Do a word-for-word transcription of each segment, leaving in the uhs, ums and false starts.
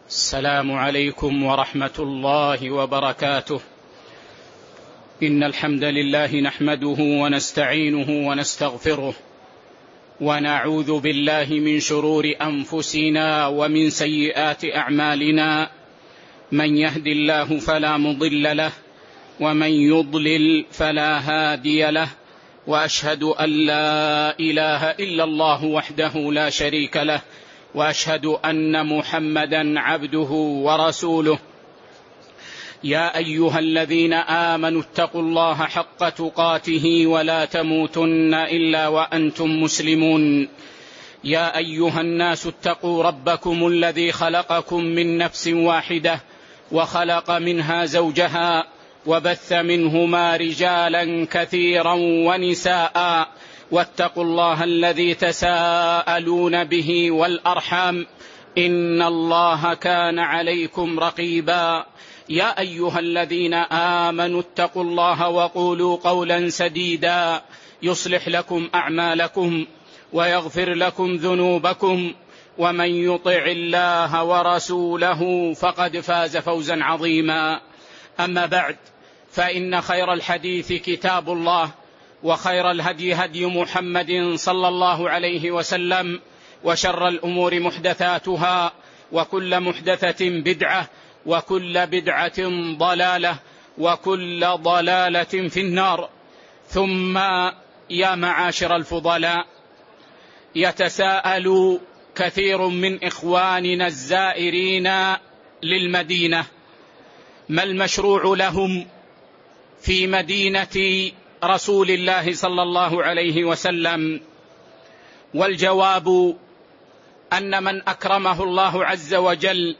السلام عليكم ورحمة الله وبركاته. إن الحمد لله نحمده ونستعينه ونستغفره، ونعوذ بالله من شرور أنفسنا ومن سيئات أعمالنا. من يهد الله فلا مضل له، ومن يضلل فلا هادي له، وأشهد أن لا إله إلا الله وحده لا شريك له، وأشهد أن محمدا عبده ورسوله. يا أيها الذين آمنوا اتقوا الله حق تقاته ولا تموتن إلا وأنتم مسلمون. يا أيها الناس اتقوا ربكم الذي خلقكم من نفس واحدة، وخلق منها زوجها، وبث منهما رجالا كثيرا ونساء، واتقوا الله الذي تساءلون به والأرحام، إن الله كان عليكم رقيبا. يا أيها الذين آمنوا اتقوا الله وقولوا قولا سديدا يصلح لكم أعمالكم ويغفر لكم ذنوبكم، ومن يطع الله ورسوله فقد فاز فوزا عظيما. أما بعد، فإن خير الحديث كتاب الله، وخير الهدي هدي محمد صلى الله عليه وسلم، وشر الأمور محدثاتها، وكل محدثة بدعة، وكل بدعة ضلالة، وكل ضلالة في النار. ثم يا معاشر الفضلاء، يتساءل كثير من إخواننا الزائرين للمدينة ما المشروع لهم في مدينة رسول الله صلى الله عليه وسلم؟ والجواب أن من أكرمه الله عز وجل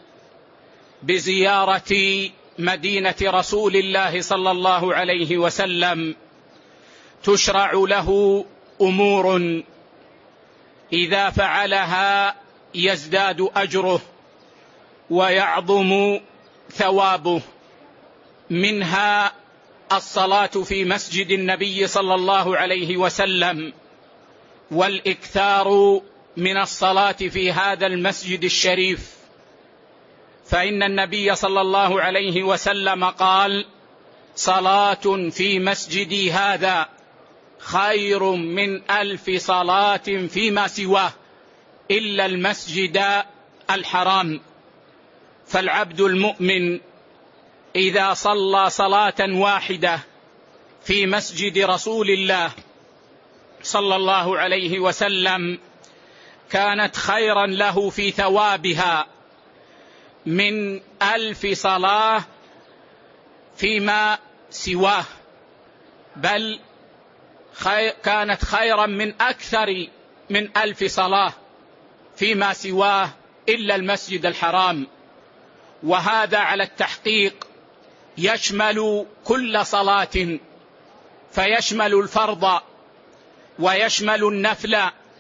بزيارة مدينة رسول الله صلى الله عليه وسلم تشرع له أمور إذا فعلها يزداد أجره ويعظم ثوابه، منها الصلاة في مسجد النبي صلى الله عليه وسلم، والإكثار من الصلاة في هذا المسجد الشريف، فإن النبي صلى الله عليه وسلم قال: صلاة في مسجدي هذا خير من ألف صلاة فيما سواه إلا المسجد الحرام. فالعبد المؤمن إذا صلى صلاة واحدة في مسجد رسول الله صلى الله عليه وسلم كانت خيرا له في ثوابها من ألف صلاة فيما سواه، بل خي... كانت خيرا من أكثر من ألف صلاة فيما سواه إلا المسجد الحرام. وهذا على التحقيق يشمل كل صلاة، فيشمل الفرض، ويشمل النفل،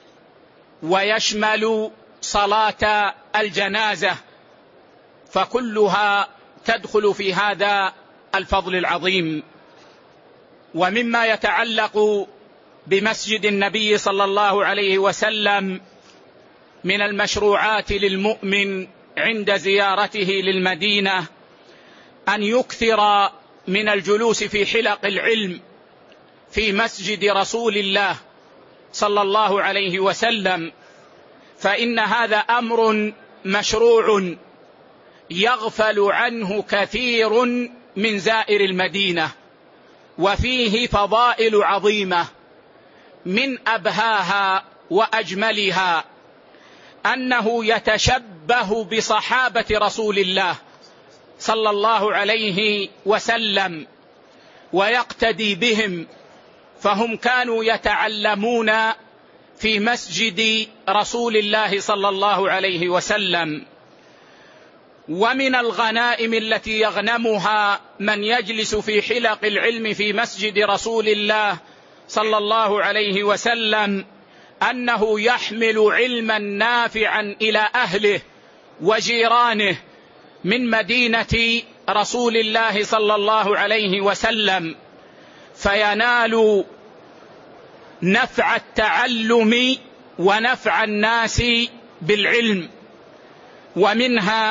ويشمل صلاة الجنازة، فكلها تدخل في هذا الفضل العظيم. ومما يتعلق بمسجد النبي صلى الله عليه وسلم من المشروعات للمؤمن عند زيارته للمدينة أن يكثر من الجلوس في حلق العلم في مسجد رسول الله صلى الله عليه وسلم، فإن هذا أمر مشروع يغفل عنه كثير من زائر المدينة، وفيه فضائل عظيمة. من أبهاها وأجملها أنه يتشبه بصحابة رسول الله صلى الله عليه وسلم ويقتدي بهم، فهم كانوا يتعلمون في مسجد رسول الله صلى الله عليه وسلم. ومن الغنائم التي يغنمها من يجلس في حلق العلم في مسجد رسول الله صلى الله عليه وسلم أنه يحمل علما نافعا إلى أهله وجيرانه من مدينة رسول الله صلى الله عليه وسلم، فينال نفع التعلم ونفع الناس بالعلم. ومنها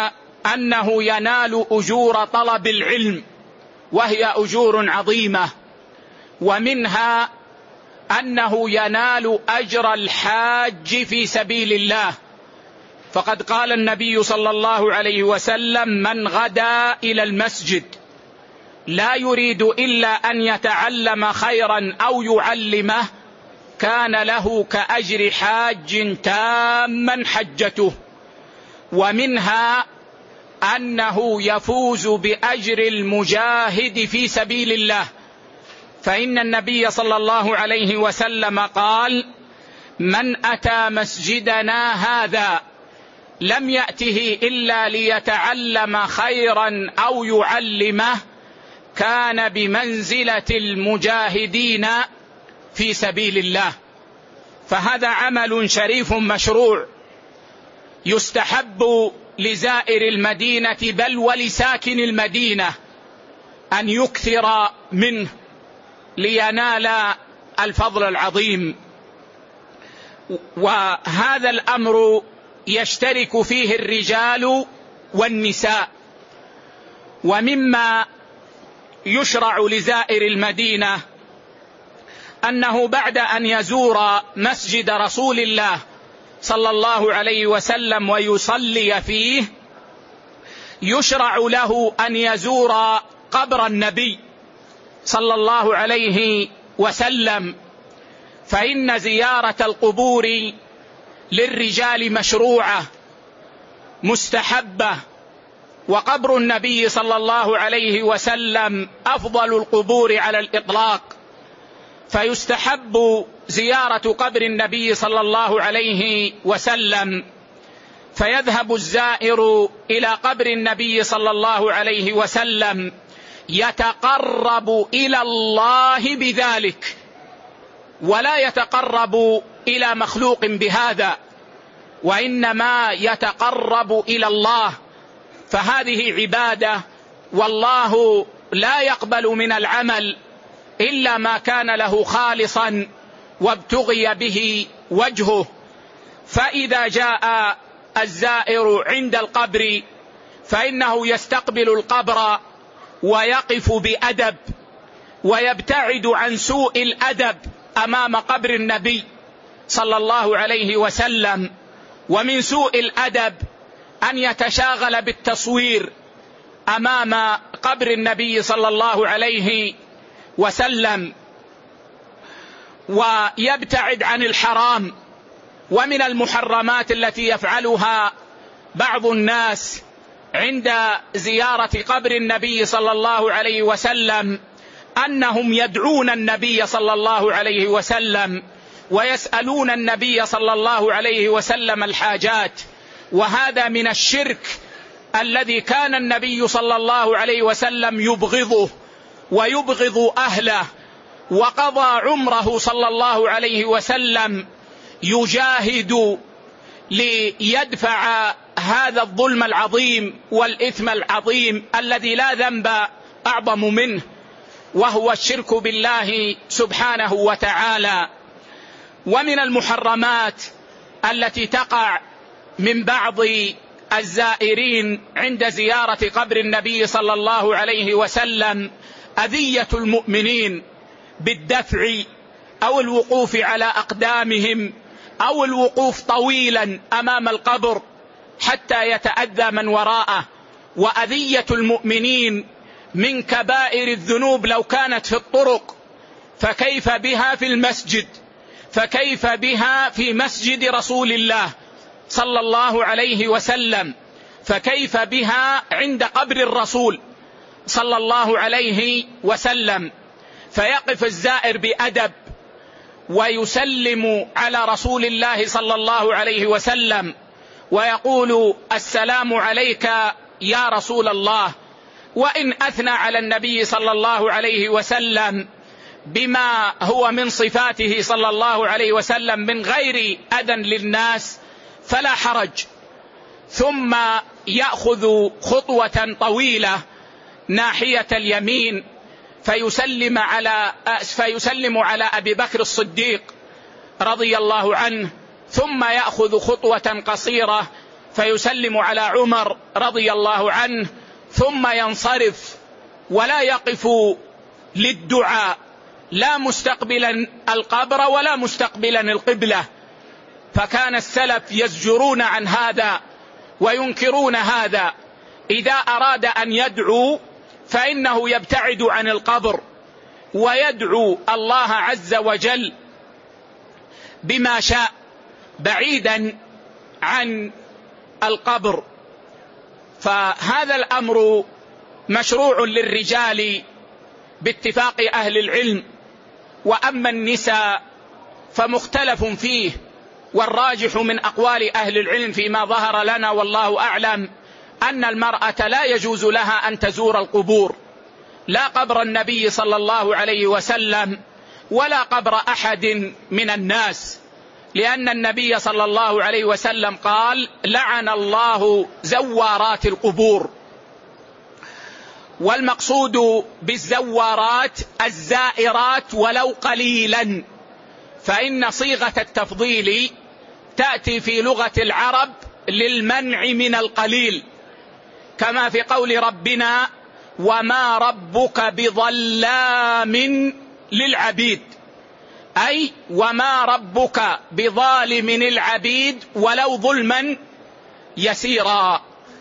أنه ينال أجور طلب العلم، وهي أجور عظيمة، ومنها أنه ينال أجر الحاج في سبيل الله، فقد قال النبي صلى الله عليه وسلم: من غدا إلى المسجد لا يريد إلا أن يتعلم خيرا أو يعلمه كان له كأجر حاج تاما حجته. ومنها أنه يفوز بأجر المجاهد في سبيل الله، فإن النبي صلى الله عليه وسلم قال: من أتى مسجدنا هذا لم يأته إلا ليتعلم خيرا أو يعلمه كان بمنزلة المجاهدين في سبيل الله. فهذا عمل شريف مشروع يستحب لزائر المدينة بل ولساكن المدينة أن يكثر منه لينال الفضل العظيم. وهذا الأمر يشترك فيه الرجال والنساء. ومما يشرع لزائر المدينة أنه بعد أن يزور مسجد رسول الله صلى الله عليه وسلم ويصلي فيه، يشرع له أن يزور قبر النبي صلى الله عليه وسلم، فإن زيارة القبور للرجال مشروعة مستحبة، وقبر النبي صلى الله عليه وسلم أفضل القبور على الإطلاق، فيستحب زيارة قبر النبي صلى الله عليه وسلم، فيذهب الزائر إلى قبر النبي صلى الله عليه وسلم يتقرب إلى الله بذلك، ولا يتقرب إلى مخلوق بهذا، وإنما يتقرب إلى الله، فهذه عبادة، والله لا يقبل من العمل إلا ما كان له خالصا وابتغي به وجهه. فإذا جاء الزائر عند القبر فإنه يستقبل القبر ويقف بأدب ويبتعد عن سوء الأدب أمام قبر النبي صلى الله عليه وسلم. ومن سوء الأدب أن يتشاغل بالتصوير أمام قبر النبي صلى الله عليه وسلم، ويبتعد عن الحرام. ومن المحرمات التي يفعلها بعض الناس عند زيارة قبر النبي صلى الله عليه وسلم أنهم يدعون النبي صلى الله عليه وسلم ويسألون النبي صلى الله عليه وسلم الحاجات، وهذا من الشرك الذي كان النبي صلى الله عليه وسلم يبغضه ويبغض أهله، وقضى عمره صلى الله عليه وسلم يجاهد ليدفع هذا الظلم العظيم والإثم العظيم الذي لا ذنب أعظم منه، وهو الشرك بالله سبحانه وتعالى. ومن المحرمات التي تقع من بعض الزائرين عند زيارة قبر النبي صلى الله عليه وسلم أذية المؤمنين بالدفع أو الوقوف على أقدامهم أو الوقوف طويلا أمام القبر حتى يتأذى من وراءه. وأذية المؤمنين من كبائر الذنوب لو كانت في الطرق، فكيف بها في المسجد؟ فكيف بها في مسجد رسول الله صلى الله عليه وسلم؟ فكيف بها عند قبر الرسول صلى الله عليه وسلم؟ فيقف الزائر بأدب ويسلم على رسول الله صلى الله عليه وسلم ويقول: السلام عليك يا رسول الله. وإن أثنى على النبي صلى الله عليه وسلم بما هو من صفاته صلى الله عليه وسلم من غير أذى للناس فلا حرج، ثم يأخذ خطوة طويلة ناحية اليمين فيسلم على فيسلم على أبي بكر الصديق رضي الله عنه، ثم يأخذ خطوة قصيرة فيسلم على عمر رضي الله عنه ثم ينصرف ولا يقف للدعاء، لا مستقبلا القبر ولا مستقبلا القبلة. فكان السلف يزجرون عن هذا وينكرون هذا. إذا أراد أن يدعو فإنه يبتعد عن القبر ويدعو الله عز وجل بما شاء بعيدا عن القبر. فهذا الأمر مشروع للرجال باتفاق أهل العلم، وأما النساء فمختلف فيه، والراجح من أقوال أهل العلم فيما ظهر لنا والله أعلم أن المرأة لا يجوز لها أن تزور القبور، لا قبر النبي صلى الله عليه وسلم ولا قبر أحد من الناس، لأن النبي صلى الله عليه وسلم قال: لعن الله زوارات القبور. والمقصود بالزوارات الزائرات ولو قليلا، فإن صيغة التفضيل تأتي في لغة العرب للمنع من القليل، كما في قول ربنا: وما ربك بظلام للعبيد، أي وما ربك بظالم العبيد ولو ظلما يسيرا.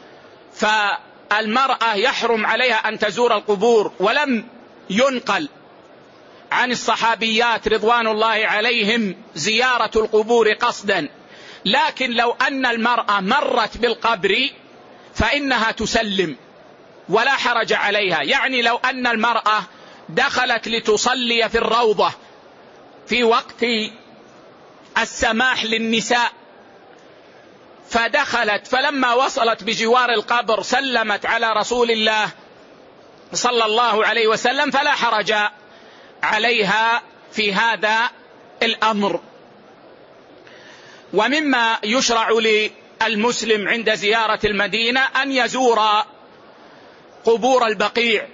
فالمرأة يحرم عليها أن تزور القبور، ولم ينقل عن الصحابيات رضوان الله عليهم زيارة القبور قصدا، لكن لو أن المرأة مرت بالقبر فإنها تسلم ولا حرج عليها. يعني لو أن المرأة دخلت لتصلي في الروضة في وقت السماح للنساء، فدخلت فلما وصلت بجوار القبر سلمت على رسول الله صلى الله عليه وسلم، فلا حرج عليها في هذا الأمر. ومما يشرع للمسلم عند زيارة المدينة أن يزور قبور البقيع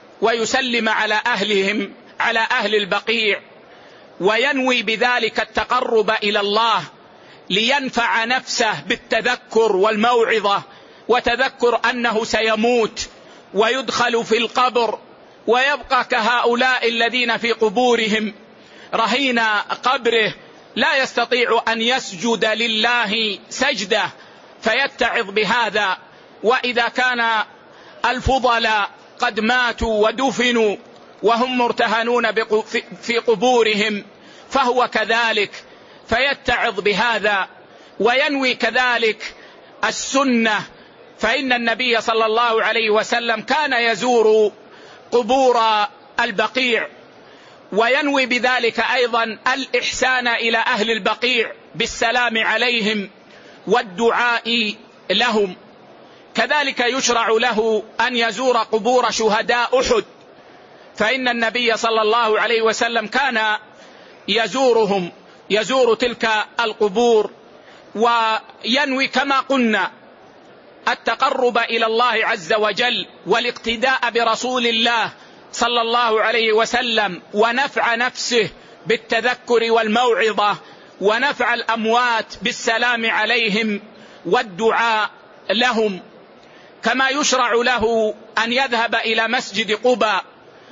ويسلم على أهلهم، على أهل البقيع، وينوي بذلك التقرب إلى الله لينفع نفسه بالتذكر والموعظة، وتذكر أنه سيموت ويدخل في القبر ويبقى كهؤلاء الذين في قبورهم رهين قبره لا يستطيع أن يسجد لله سجدة، فيتعظ بهذا. وإذا كان الفضلاء قد ماتوا ودفنوا وهم مرتهنون في قبورهم فهو كذلك، فيتعظ بهذا وينوي كذلك السنة، فإن النبي صلى الله عليه وسلم كان يزور قبور البقيع، وينوي بذلك أيضا الإحسان إلى أهل البقيع بالسلام عليهم والدعاء لهم. كذلك يشرع له أن يزور قبور شهداء أحد، فإن النبي صلى الله عليه وسلم كان يزورهم، يزور تلك القبور، وينوي كما قلنا التقرب إلى الله عز وجل والاقتداء برسول الله صلى الله عليه وسلم، ونفع نفسه بالتذكر والموعظة، ونفع الأموات بالسلام عليهم والدعاء لهم. كما يشرع له أن يذهب إلى مسجد قباء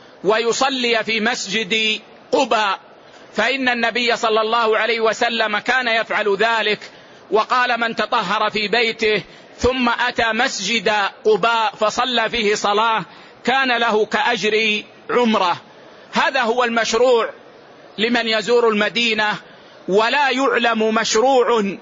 ويصلي في مسجد قباء، فإن النبي صلى الله عليه وسلم كان يفعل ذلك، وقال: من تطهر في بيته ثم أتى مسجد قباء فصلى فيه صلاة كان له كأجر عمره. هذا هو المشروع لمن يزور المدينة، ولا يعلم مشروع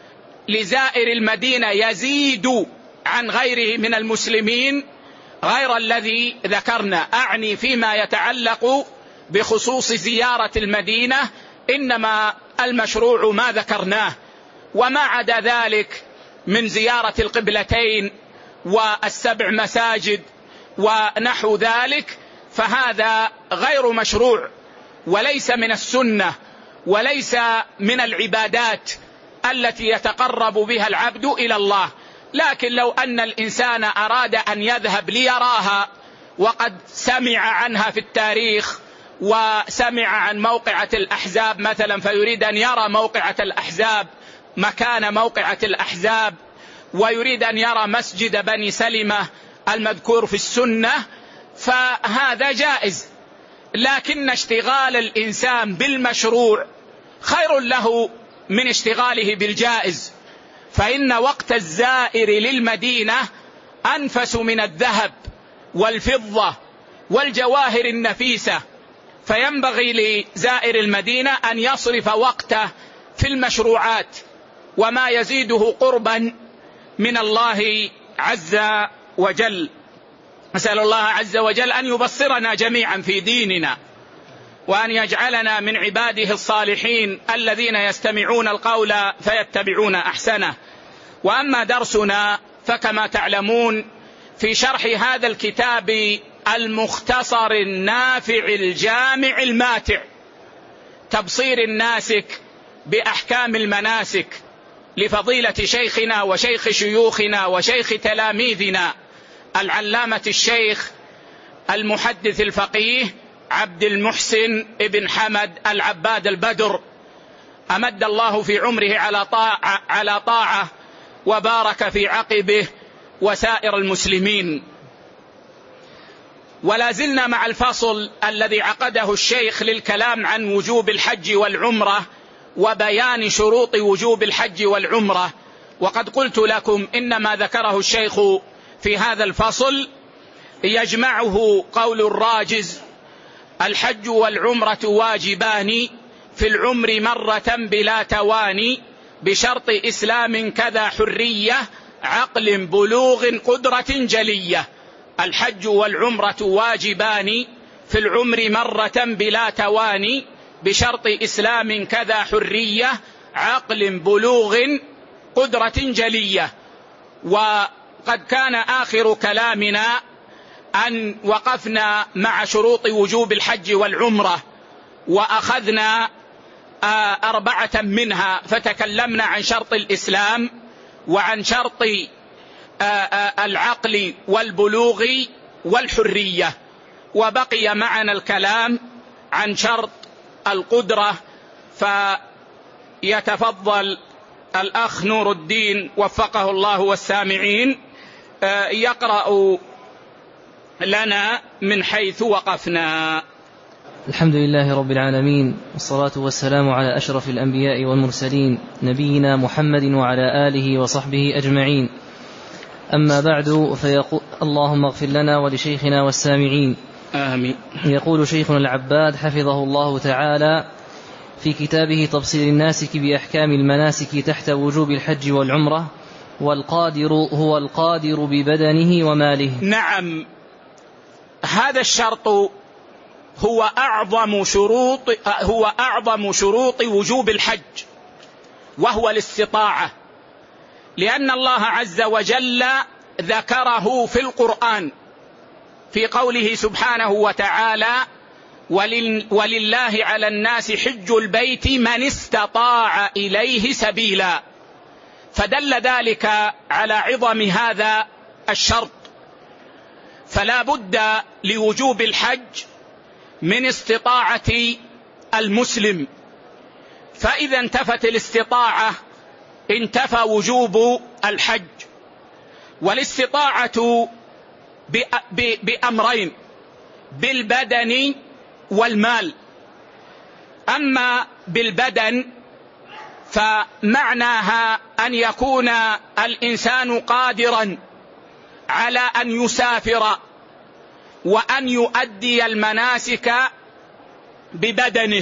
لزائر المدينة يزيد عن غيره من المسلمين غير الذي ذكرنا، أعني فيما يتعلق بخصوص زيارة المدينة، إنما المشروع ما ذكرناه، وما عدا ذلك من زيارة القبلتين والسبع مساجد ونحو ذلك فهذا غير مشروع وليس من السنة وليس من العبادات التي يتقرب بها العبد إلى الله. لكن لو أن الإنسان أراد أن يذهب ليراها وقد سمع عنها في التاريخ وسمع عن موقعة الأحزاب مثلا، فيريد أن يرى موقعة الأحزاب، مكان موقعة الأحزاب، ويريد أن يرى مسجد بني سلمة المذكور في السنة فهذا جائز، لكن اشتغال الإنسان بالمشروع خير له من اشتغاله بالجائز، فإن وقت الزائر للمدينة أنفس من الذهب والفضة والجواهر النفيسة، فينبغي لزائر المدينة أن يصرف وقته في المشروعات وما يزيده قربا من الله عز وجل. أسأل الله عز وجل أن يبصرنا جميعا في ديننا، وأن يجعلنا من عباده الصالحين الذين يستمعون القول فيتبعون أحسنه. وأما درسنا فكما تعلمون في شرح هذا الكتاب المختصر النافع الجامع الماتع، تبصير الناسك بأحكام المناسك، لفضيلة شيخنا وشيخ شيوخنا وشيخ تلاميذنا العلامة الشيخ المحدث الفقيه عبد المحسن ابن حمد العباد البدر، أمد الله في عمره على طاعة, على طاعة وبارك في عقبه وسائر المسلمين. ولا زلنا مع الفصل الذي عقده الشيخ للكلام عن وجوب الحج والعمرة وبيان شروط وجوب الحج والعمرة. وقد قلت لكم إنما ذكره الشيخ في هذا الفصل يجمعه قول الراجز: الحج والعمرة واجبان في العمر مرة بلا تواني، بشرط إسلام كذا حرية عقل بلوغ قدرة جلية. الحج والعمرة واجبان في العمر مرة بلا تواني، بشرط إسلام كذا حرية عقل بلوغ قدرة جلية. وقد كان آخر كلامنا أن وقفنا مع شروط وجوب الحج والعمرة، وأخذنا أربعة منها، فتكلمنا عن شرط الإسلام وعن شرط العقل والبلوغ والحرية، وبقي معنا الكلام عن شرط القدرة. فيتفضل الأخ نور الدين وفقه الله والسامعين يقرأ لنا من حيث وقفنا. الحمد لله رب العالمين، والصلاة والسلام على أشرف الأنبياء والمرسلين، نبينا محمد وعلى آله وصحبه أجمعين. أما بعد، فيقول اللهم اغفر لنا ولشيخنا والسامعين آمين. يقول شيخنا العباد حفظه الله تعالى في كتابه تبصير الناسك بأحكام المناسك تحت وجوب الحج والعمرة: والقادر هو القادر ببدنه وماله. نعم، هذا الشرط هو أعظم شروط هو أعظم شروط وجوب الحج، وهو الاستطاعة، لأن الله عز وجل ذكره في القرآن في قوله سبحانه وتعالى: ولله على الناس حج البيت من استطاع إليه سبيلا، فدل ذلك على عظم هذا الشرط. فلا بد لوجوب الحج من استطاعة المسلم، فإذا انتفت الاستطاعة انتفى وجوب الحج. والاستطاعة بأمرين: بالبدن والمال. أما بالبدن فمعناها أن يكون الإنسان قادرا على أن يسافر وأن يؤدي المناسك ببدنه.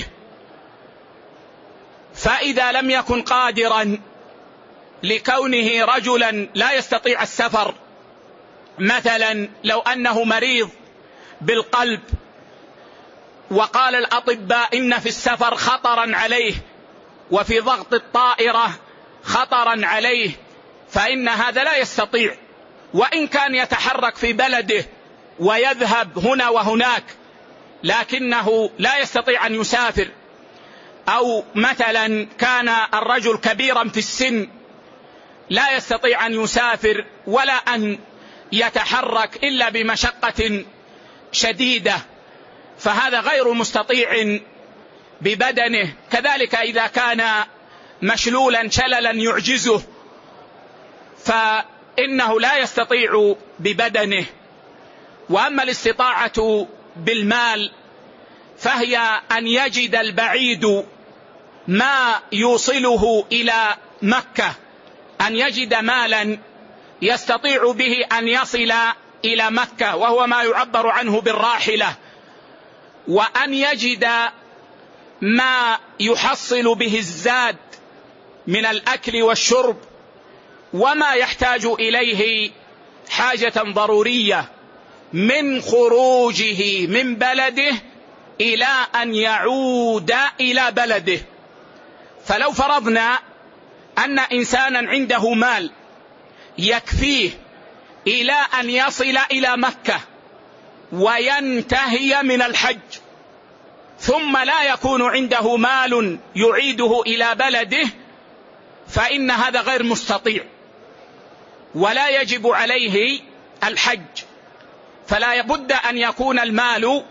فإذا لم يكن قادرا لكونه رجلا لا يستطيع السفر، مثلا لو أنه مريض بالقلب وقال الأطباء إن في السفر خطرا عليه وفي ضغط الطائرة خطرا عليه، فإن هذا لا يستطيع، وإن كان يتحرك في بلده ويذهب هنا وهناك، لكنه لا يستطيع أن يسافر. أو مثلا كان الرجل كبيرا في السن لا يستطيع أن يسافر ولا أن يتحرك إلا بمشقة شديدة، فهذا غير مستطيع ببدنه. كذلك إذا كان مشلولا شللا يعجزه، فلا إنه لا يستطيع ببدنه. وأما الاستطاعة بالمال فهي أن يجد البعيد ما يوصله إلى مكة، أن يجد مالا يستطيع به أن يصل إلى مكة، وهو ما يعبر عنه بالراحلة، وأن يجد ما يحصل به الزاد من الأكل والشرب وما يحتاج إليه حاجة ضرورية من خروجه من بلده إلى أن يعود إلى بلده. فلو فرضنا أن إنسانا عنده مال يكفيه إلى أن يصل إلى مكة وينتهي من الحج، ثم لا يكون عنده مال يعيده إلى بلده، فإن هذا غير مستطيع ولا يجب عليه الحج. فلا بد أن يكون المال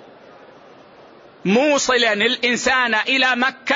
موصلا الإنسان إلى مكة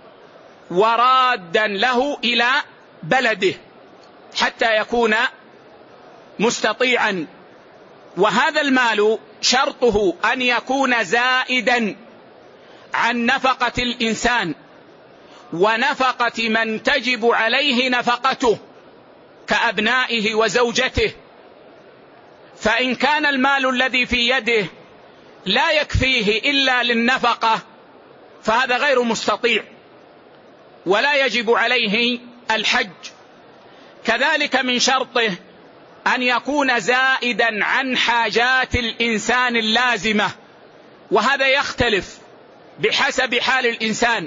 ورادا له إلى بلده حتى يكون مستطيعا. وهذا المال شرطه أن يكون زائدا عن نفقة الإنسان ونفقة من تجب عليه نفقته كأبنائه وزوجته. فإن كان المال الذي في يده لا يكفيه إلا للنفقة فهذا غير مستطيع ولا يجب عليه الحج. كذلك من شرطه أن يكون زائدا عن حاجات الإنسان اللازمة، وهذا يختلف بحسب حال الإنسان.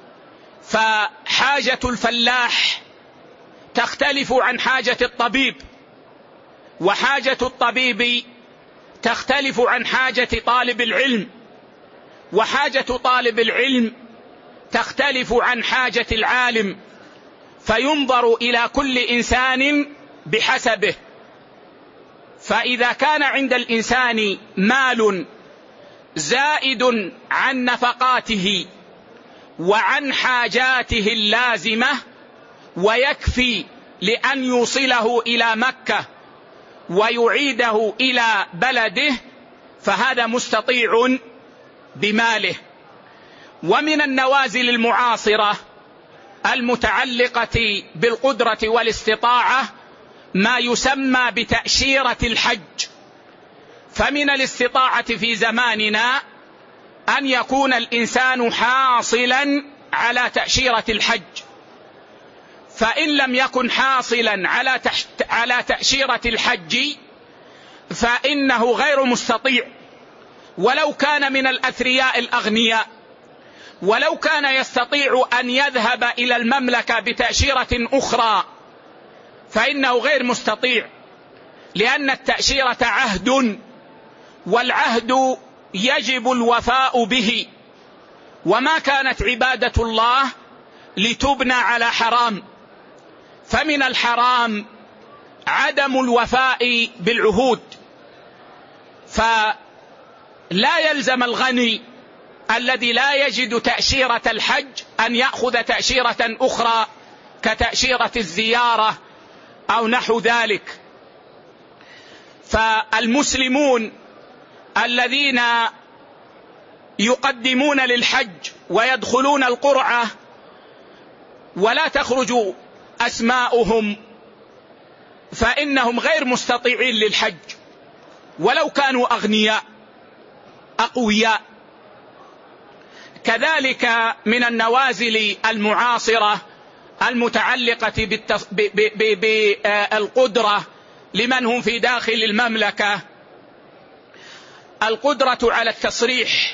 فحاجة الفلاح تختلف عن حاجة الطبيب، وحاجة الطبيب تختلف عن حاجة طالب العلم، وحاجة طالب العلم تختلف عن حاجة العالم، فينظر إلى كل إنسان بحسبه. فإذا كان عند الإنسان مال زائد عن نفقاته وعن حاجاته اللازمة ويكفي لأن يوصله إلى مكة ويعيده إلى بلده، فهذا مستطيع بماله. ومن النوازل المعاصرة المتعلقة بالقدرة والاستطاعة ما يسمى بتأشيرة الحج. فمن الاستطاعة في زماننا أن يكون الإنسان حاصلا على تأشيرة الحج، فإن لم يكن حاصلا على على تأشيرة الحج فإنه غير مستطيع، ولو كان من الأثرياء الأغنياء، ولو كان يستطيع أن يذهب إلى المملكة بتأشيرة أخرى فإنه غير مستطيع، لأن التأشيرة عهد، والعهد يجب الوفاء به، وما كانت عبادة الله لتبنى على حرام. فمن الحرام عدم الوفاء بالعهود. فلا يلزم الغني الذي لا يجد تأشيرة الحج أن يأخذ تأشيرة أخرى كتأشيرة الزيارة أو نحو ذلك. فالمسلمون الذين يقدمون للحج ويدخلون القرعة ولا تخرج أسماؤهم فإنهم غير مستطيعين للحج ولو كانوا أغنياء أقوياء. كذلك من النوازل المعاصرة المتعلقة بالقدرة لمن هم في داخل المملكة القدرة على التصريح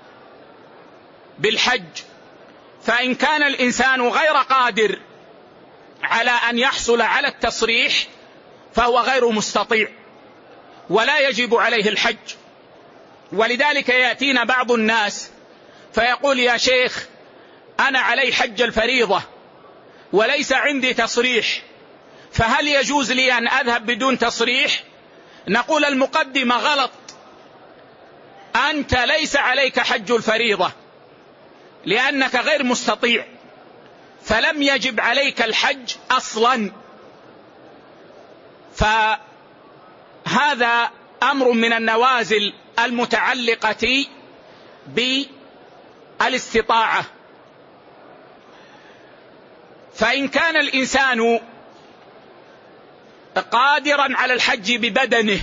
بالحج. فإن كان الإنسان غير قادر على أن يحصل على التصريح فهو غير مستطيع ولا يجب عليه الحج. ولذلك يأتينا بعض الناس فيقول: يا شيخ، أنا علي حج الفريضة وليس عندي تصريح، فهل يجوز لي أن أذهب بدون تصريح؟ نقول: المقدمة غلط، أنت ليس عليك حج الفريضة لأنك غير مستطيع، فلم يجب عليك الحج أصلا. فهذا أمر من النوازل المتعلقة بالاستطاعة. فإن كان الإنسان قادرا على الحج ببدنه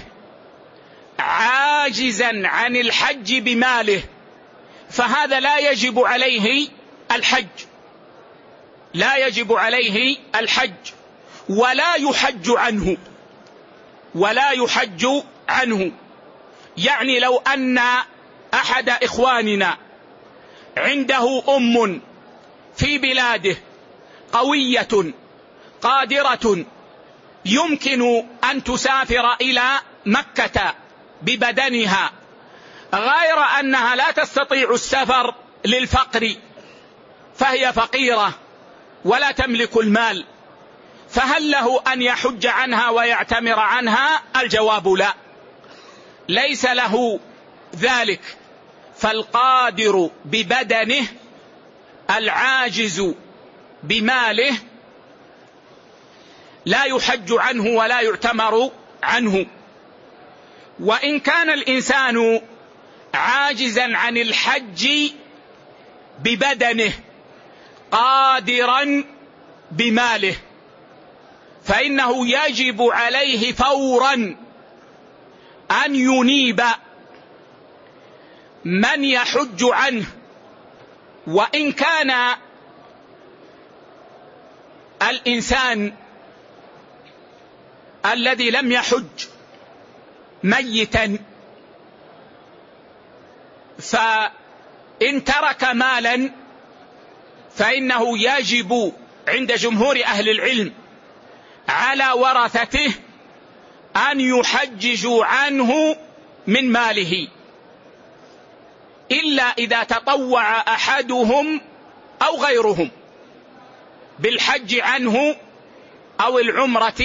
عاجزا عن الحج بماله فهذا لا يجب عليه الحج، لا يجب عليه الحج ولا يحج عنه، ولا يحج عنه. يعني لو أن أحد إخواننا عنده أم في بلاده قوية قادرة يمكن أن تسافر إلى مكة ببدنها، غير أنها لا تستطيع السفر للفقر، فهي فقيرة ولا تملك المال، فهل له أن يحج عنها ويعتمر عنها؟ الجواب لا، ليس له ذلك. فالقادر ببدنه العاجز بماله لا يحج عنه ولا يعتمر عنه. وإن كان الإنسان عاجزا عن الحج ببدنه قادرا بماله فإنه يجب عليه فورا أن ينيب من يحج عنه. وإن كان الإنسان الذي لم يحج ميتا فإن ترك مالا فإنه يجب عند جمهور أهل العلم على ورثته أن يحججوا عنه من ماله، إلا إذا تطوع أحدهم أو غيرهم بالحج عنه أو العمرة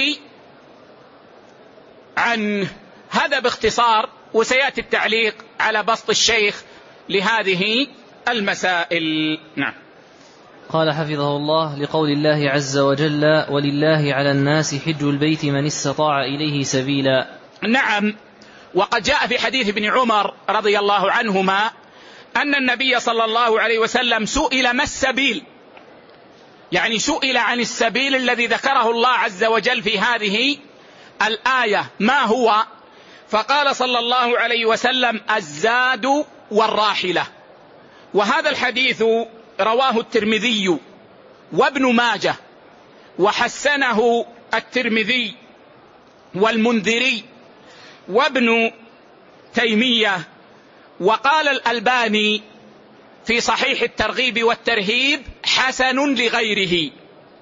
عنه. هذا باختصار، وسيأتي التعليق على بسط الشيخ لهذه المسائل. نعم. قال حفظه الله: لقول الله عز وجل: ولله على الناس حج البيت من استطاع إليه سبيلا. نعم. وقد جاء في حديث ابن عمر رضي الله عنهما أن النبي صلى الله عليه وسلم سئل ما السبيل، يعني سئل عن السبيل الذي ذكره الله عز وجل في هذه الآية ما هو؟ فقال صلى الله عليه وسلم: الزاد والراحلة. وهذا الحديث رواه الترمذي وابن ماجه وحسنه الترمذي والمنذري وابن تيمية، وقال الألباني في صحيح الترغيب والترهيب حسن لغيره،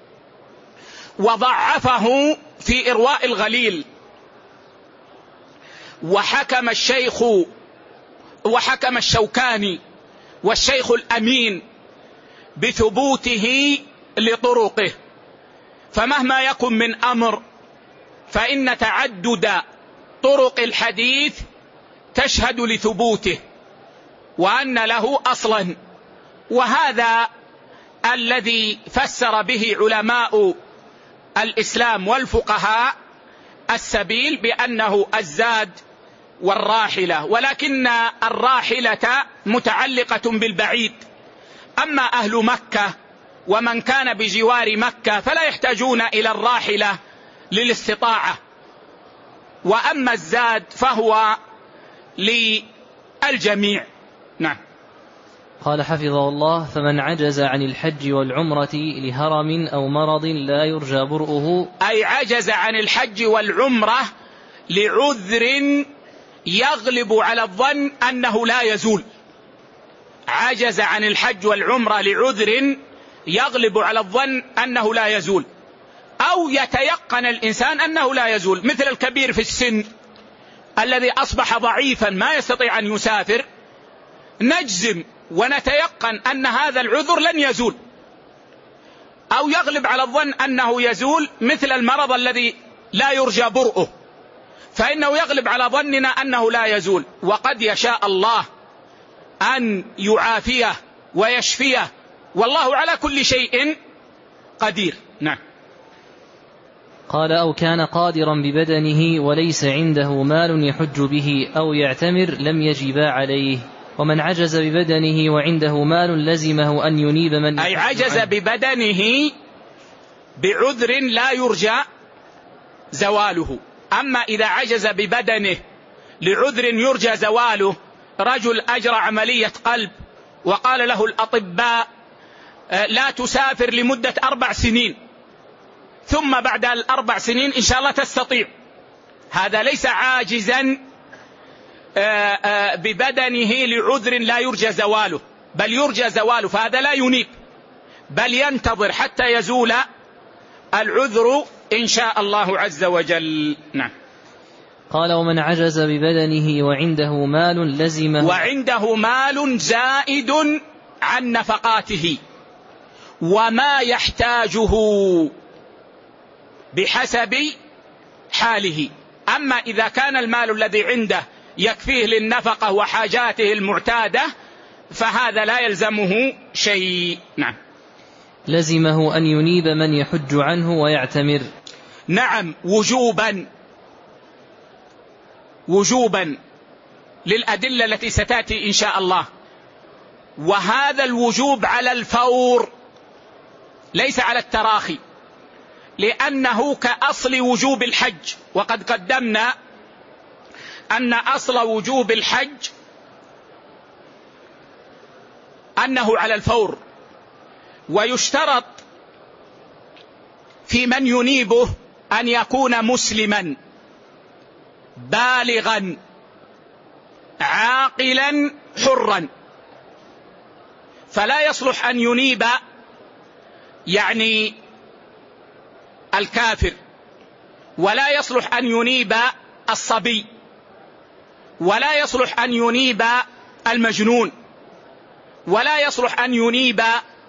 وضعفه في إرواء الغليل. وحكم الشيخ وحكم الشوكاني والشيخ الأمين بثبوته لطرقه. فمهما يكن من أمر فإن تعدد طرق الحديث تشهد لثبوته وأن له أصلا. وهذا الذي فسر به علماء الإسلام والفقهاء السبيل بأنه الزاد والراحلة، ولكن الراحلة متعلقة بالبعيد. أما أهل مكة ومن كان بجوار مكة فلا يحتاجون إلى الراحلة للاستطاعة، وأما الزاد فهو للجميع. نعم. قال حفظه الله: فمن عجز عن الحج والعمرة لهرم أو مرض لا يرجى برؤه، أي عجز عن الحج والعمرة لعذر يغلب على الظن أنه لا يزول. عجز عن الحج والعمرة لعذر يغلب على الظن أنه لا يزول، أو يتيقن الإنسان أنه لا يزول، مثل الكبير في السن الذي أصبح ضعيفا ما يستطيع أن يسافر، نجزم ونتيقن أن هذا العذر لن يزول، أو يغلب على الظن أنه يزول، مثل المرض الذي لا يرجى برؤه، فإنه يغلب على ظننا أنه لا يزول، وقد يشاء الله أن يعافيه ويشفيه، والله على كل شيء قدير. نعم. قال أو كان قادرا ببدنه وليس عنده مال يحج به أو يعتمر لم يجبا عليه. ومن عجز ببدنه وعنده مال لزمه أن ينيب من أي عجز ببدنه بعذر لا يرجى زواله. أما إذا عجز ببدنه لعذر يرجى زواله، رجل أجرى عملية قلب وقال له الأطباء لا تسافر لمدة أربع سنين، ثم بعد الأربع سنين إن شاء الله تستطيع، هذا ليس عاجزا ببدنه لعذر لا يرجى زواله، بل يرجى زواله، فهذا لا ينيب بل ينتظر حتى يزول العذر إن شاء الله عز وجل. نعم. قال ومن عجز ببدنه وعنده مال لزمه وعنده مال زائد عن نفقاته وما يحتاجه بحسب حاله. أما إذا كان المال الذي عنده يكفيه للنفقة وحاجاته المعتادة فهذا لا يلزمه شيء. نعم. لزمه أن ينيب من يحج عنه ويعتمر. نعم، وجوبا وجوبا للأدلة التي ستأتي إن شاء الله. وهذا الوجوب على الفور ليس على التراخي، لأنه كأصل وجوب الحج، وقد قدمنا أن أصل وجوب الحج أنه على الفور، ويشترط في من ينيبه أن يكون مسلما بالغا عاقلا حرا، فلا يصلح أن ينيب يعني الكافر، ولا يصلح أن ينيب الصبي، ولا يصلح أن ينيب المجنون، ولا يصلح أن ينيب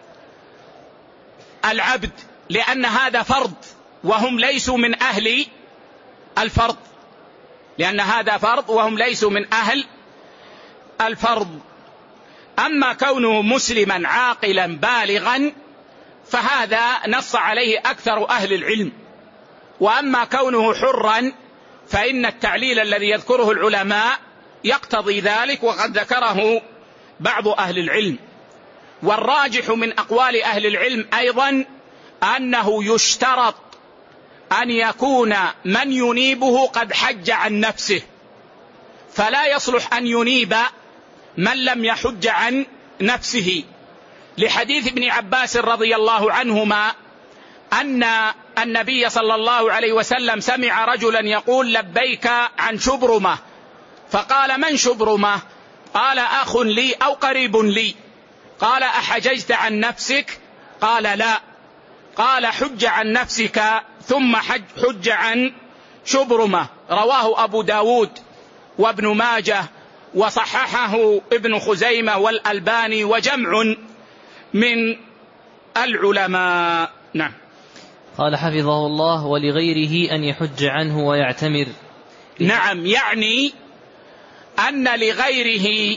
العبد، لأن هذا فرض وهم ليسوا من أهل الفرض، لأن هذا فرض وهم ليسوا من أهل الفرض. أما كونه مسلما عاقلا بالغا فهذا نص عليه أكثر أهل العلم. وأما كونه حرا فإن التعليل الذي يذكره العلماء يقتضي ذلك، وقد ذكره بعض أهل العلم. والراجح من أقوال أهل العلم أيضا أنه يشترط أن يكون من ينيبه قد حج عن نفسه، فلا يصلح أن ينيب من لم يحج عن نفسه، لحديث ابن عباس رضي الله عنهما أن النبي صلى الله عليه وسلم سمع رجلا يقول لبيك عن شبرمة، فقال من شبرمة؟ قال أخ لي أو قريب لي. قال أحججت عن نفسك؟ قال لا. قال حج عن نفسك ثم حج, حج عن شبرمة. رواه أبو داود وابن ماجه وصححه ابن خزيمة والألباني وجمع من العلماء. نعم. قال حفظه الله ولغيره أن يحج عنه ويعتمر. نعم، يعني أن لغيره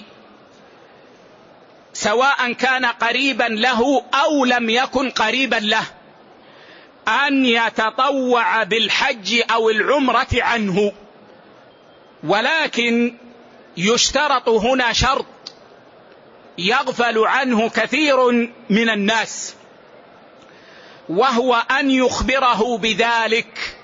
سواء كان قريبا له أو لم يكن قريبا له أن يتطوع بالحج أو العمرة عنه، ولكن يشترط هنا شرط يغفل عنه كثير من الناس، وهو أن يخبره بذلك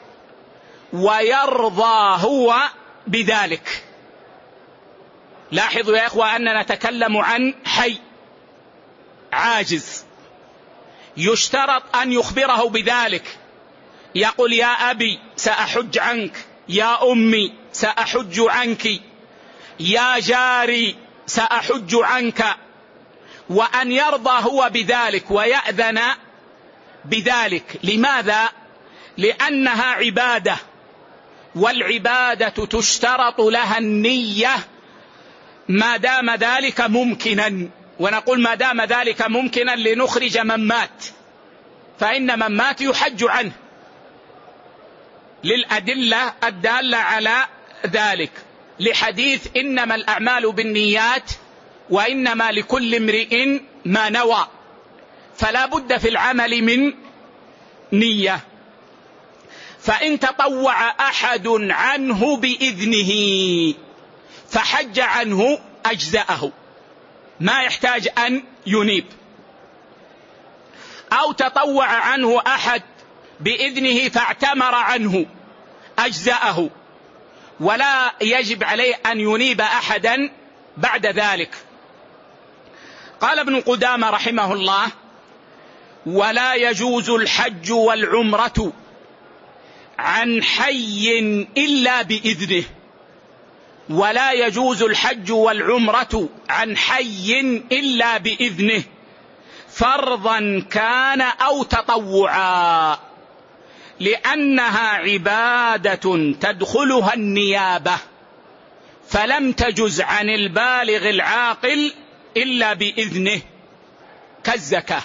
ويرضى هو بذلك. لاحظوا يا إخوة أننا نتكلم عن حي عاجز، يشترط أن يخبره بذلك، يقول يا أبي سأحج عنك، يا أمي سأحج عنك، يا جاري سأحج عنك، وأن يرضى هو بذلك ويأذن بذلك. لماذا؟ لأنها عبادة، والعبادة تشترط لها النية ما دام ذلك ممكنا. ونقول ما دام ذلك ممكنا لنخرج من مات، فإن من مات يحج عنه للأدلة الدالة على ذلك، لحديث إنما الأعمال بالنيات وإنما لكل امرئ ما نوى، فلا بد في العمل من نية. فإن تطوع أحد عنه بإذنه فحج عنه أجزأه، ما يحتاج أن ينيب. أو تطوع عنه أحد بإذنه فاعتمر عنه أجزأه، ولا يجب عليه أن ينيب أحدا بعد ذلك. قال ابن قدامة رحمه الله: ولا يجوز الحج والعمرة عن حي إلا بإذنه. ولا يجوز الحج والعمرة عن حي إلا بإذنه، فرضا كان أو تطوعا، لأنها عبادة تدخلها النيابة، فلم تجز عن البالغ العاقل إلا بإذنه، كالزكاة.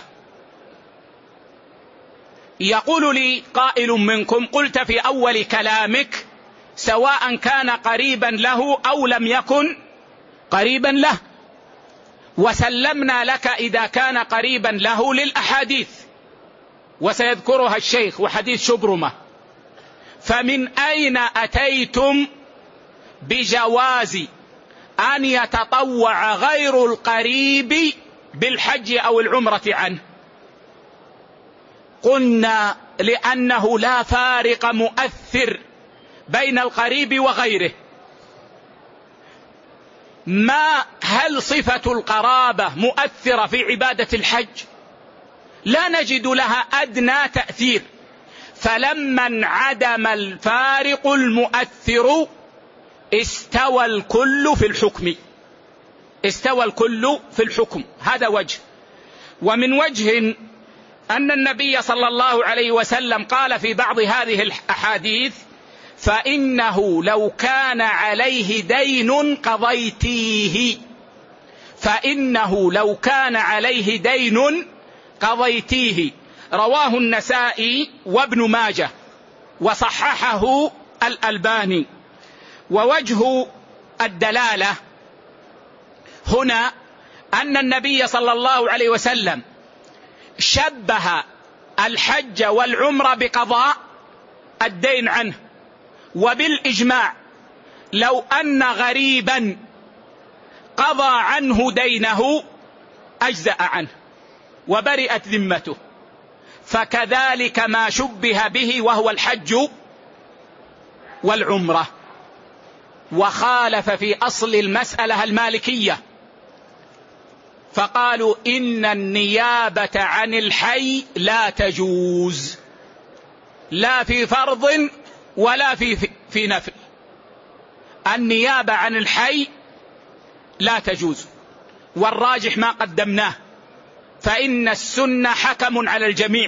يقول لي قائل منكم: قلت في أول كلامك سواء كان قريبا له أو لم يكن قريبا له، وسلمنا لك إذا كان قريبا له للأحاديث، وسيذكرها الشيخ، وحديث شبرمة. فمن أين أتيتم بجواز أن يتطوع غير القريب بالحج أو العمرة عنه؟ قلنا: لأنه لا فارق مؤثر بين القريب وغيره. ما هل صفة القرابة مؤثرة في عبادة الحج؟ لا نجد لها أدنى تأثير. فلما انعدم الفارق المؤثر استوى الكل في الحكم، استوى الكل في الحكم. هذا وجه. ومن وجه أن النبي صلى الله عليه وسلم قال في بعض هذه الأحاديث: فإنه لو كان عليه دين قضيتيه، فإنه لو كان عليه دين قضيتيه. رواه النسائي وابن ماجه وصححه الألباني. ووجه الدلالة هنا أن النبي صلى الله عليه وسلم شبه الحج والعمرة بقضاء الدين عنه، وبالإجماع لو أن غريبا قضى عنه دينه أجزأ عنه وبرئت ذمته، فكذلك ما شبه به وهو الحج والعمرة. وخالف في أصل المسألة المالكية، فقالوا إن النيابة عن الحي لا تجوز، لا في فرض ولا في في نفل. النيابة عن الحي لا تجوز، والراجح ما قدمناه، فإن السنة حكم على الجميع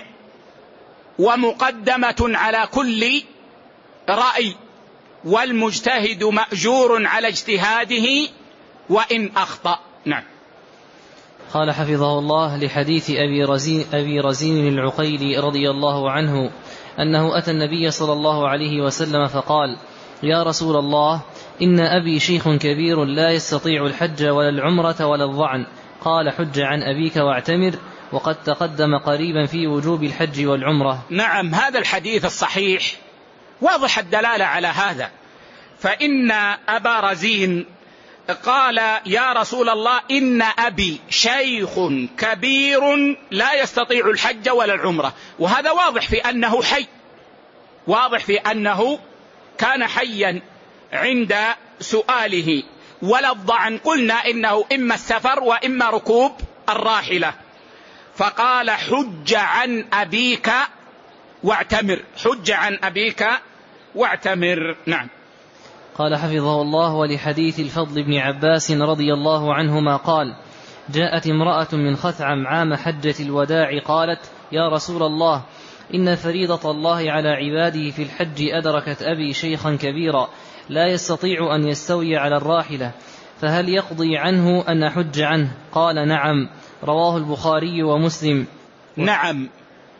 ومقدمة على كل رأي، والمجتهد مأجور على اجتهاده وإن أخطأ. نعم. قال حفظه الله: لحديث أبي رزين, أبي رزين العقيلي رضي الله عنه أنه أتى النبي صلى الله عليه وسلم فقال: يا رسول الله، إن أبي شيخ كبير لا يستطيع الحج ولا العمرة ولا الظعن. قال: حج عن أبيك واعتمر، وقد تقدم قريبا في وجوب الحج والعمرة. نعم، هذا الحديث الصحيح واضح الدلالة على هذا. فإن أبا رزين قال: يا رسول الله، إن أبي شيخ كبير لا يستطيع الحج ولا العمرة. وهذا واضح في أنه حي، واضح في أنه كان حيا عند سؤاله. ولا الضعن قلنا إنه إما السفر وإما ركوب الراحلة. فقال: حج عن أبيك واعتمر، حج عن أبيك واعتمر. نعم. قال حفظه الله: ولحديث الفضل بن عباس رضي الله عنهما قال: جاءت امرأة من خثعم عام حجة الوداع قالت: يا رسول الله، إن فريضة الله على عباده في الحج أدركت أبي شيخا كبيرا لا يستطيع أن يستوي على الراحلة، فهل يقضي عنه أن أحج عنه؟ قال: نعم. رواه البخاري ومسلم. نعم،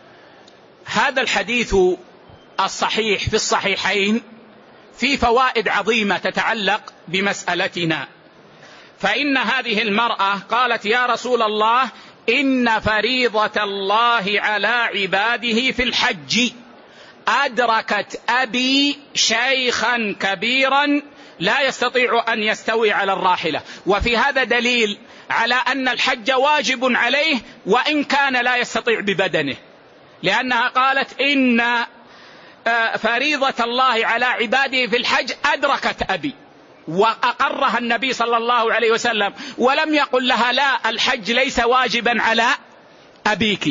هذا الحديث الصحيح في الصحيحين في فوائد عظيمة تتعلق بمسألتنا. فإن هذه المرأة قالت: يا رسول الله، إن فريضة الله على عباده في الحج أدركت أبي شيخا كبيرا لا يستطيع أن يستوي على الراحلة. وفي هذا دليل على أن الحج واجب عليه وإن كان لا يستطيع ببدنه، لأنها قالت إن فريضة الله على عباده في الحج أدركت أبي، وأقرها النبي صلى الله عليه وسلم، ولم يقل لها لا، الحج ليس واجبا على أبيك.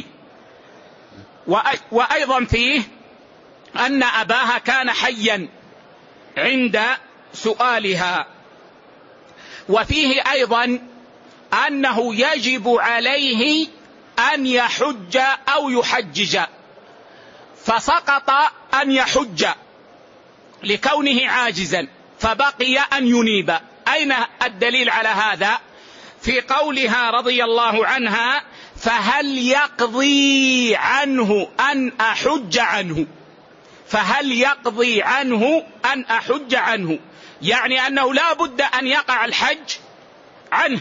وأيضا فيه أن أباها كان حيا عند سؤالها. وفيه أيضا أنه يجب عليه أن يحج أو يحجج، فسقط أن يحج لكونه عاجزا، فبقي أن ينيب. أين الدليل على هذا؟ في قولها رضي الله عنها: فهل يقضي عنه أن أحج عنه. فهل يقضي عنه أن أحج عنه، يعني أنه لا بد أن يقع الحج عنه،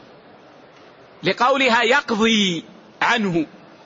لقولها يقضي عنه.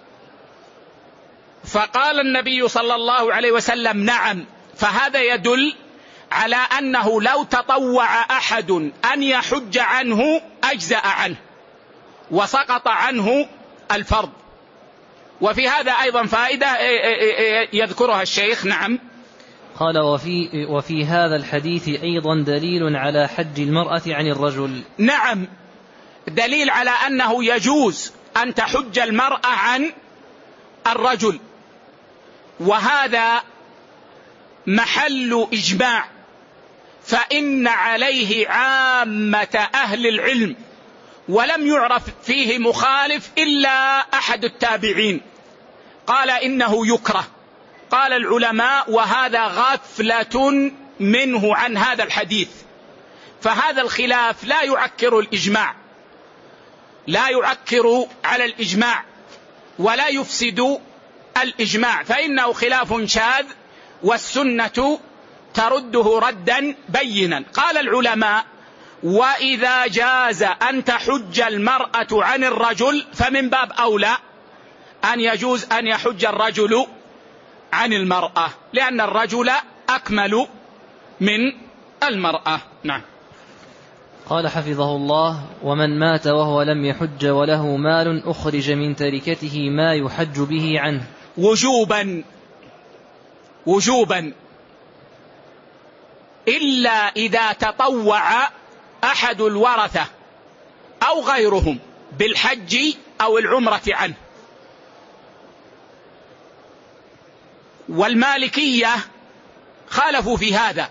فقال النبي صلى الله عليه وسلم: نعم. فهذا يدل على أنه لو تطوع أحد أن يحج عنه أجزأ عنه وسقط عنه الفرض. وفي هذا أيضا فائدة يذكرها الشيخ. نعم. قال: وفي, وفي هذا الحديث أيضا دليل على حج المرأة عن الرجل. نعم، دليل على أنه يجوز أن تحج المرأة عن الرجل، وهذا محل إجماع، فإن عليه عامة أهل العلم، ولم يعرف فيه مخالف إلا أحد التابعين قال إنه يكره. قال العلماء: وهذا غفلة منه عن هذا الحديث. فهذا الخلاف لا يعكر الإجماع، لا يعكر على الإجماع ولا يفسد الإجماع، فإنه خلاف شاذ والسنة ترده ردا بينا. قال العلماء: وإذا جاز أن تحج المرأة عن الرجل فمن باب أولى أن يجوز أن يحج الرجل عن المرأة، لأن الرجل أكمل من المرأة. نعم. قال حفظه الله: ومن مات وهو لم يحج وله مال أخرج من تركته ما يحج به عنه وجوبا وجوبا إلا إذا تطوع أحد الورثة أو غيرهم بالحج أو العمرة عنه. والمالكية خالفوا في هذا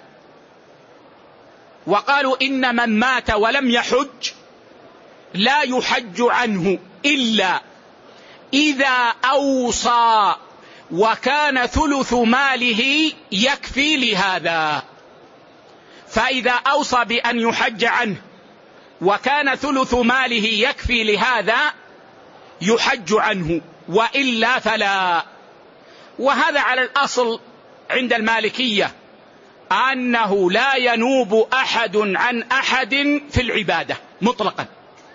وقالوا إن من مات ولم يحج لا يحج عنه إلا إذا أوصى وكان ثلث ماله يكفي لهذا. فإذا أوصى بأن يحج عنه وكان ثلث ماله يكفي لهذا يحج عنه، وإلا فلا. وهذا على الأصل عند المالكية، أنه لا ينوب أحد عن أحد في العبادة مطلقا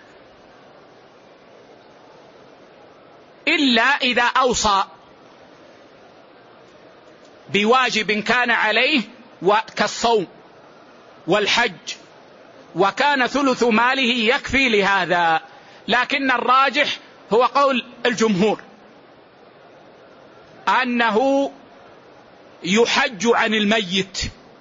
إلا إذا أوصى بواجب كان عليه كالصوم والحج وكان ثلث ماله يكفي لهذا. لكن الراجح هو قول الجمهور أنه يحج عن الميت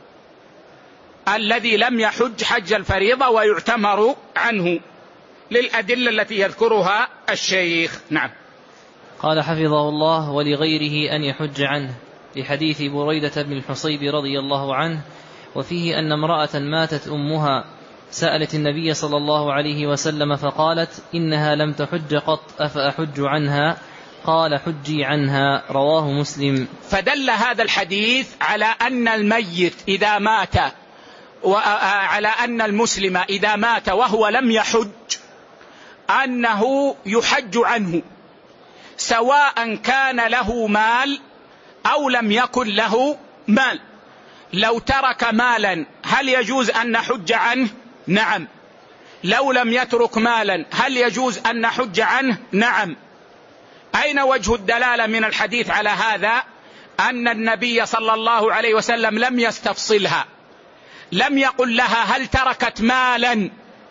الذي لم يحج حج الفريضة ويعتمر عنه للأدلة التي يذكرها الشيخ. نعم. قال حفظه الله: ولغيره أن يحج عنه، لحديث بريدة بن الحصيب رضي الله عنه، وفيه أن امرأة ماتت أمها سألت النبي صلى الله عليه وسلم فقالت: إنها لم تحج قط أفأحج عنها؟ قال: حجي عنها. رواه مسلم. فدل هذا الحديث على أن الميت إذا مات وعلى أن المسلم إذا مات وهو لم يحج أنه يحج عنه، سواء كان له مال أو لم يكن له مال. لو ترك مالا هل يجوز أن نحج عنه؟ نعم. لو لم يترك مالا هل يجوز أن نحج عنه؟ نعم. أين وجه الدلالة من الحديث على هذا؟ أن النبي صلى الله عليه وسلم لم يستفصلها، لم يقل لها هل تركت مالا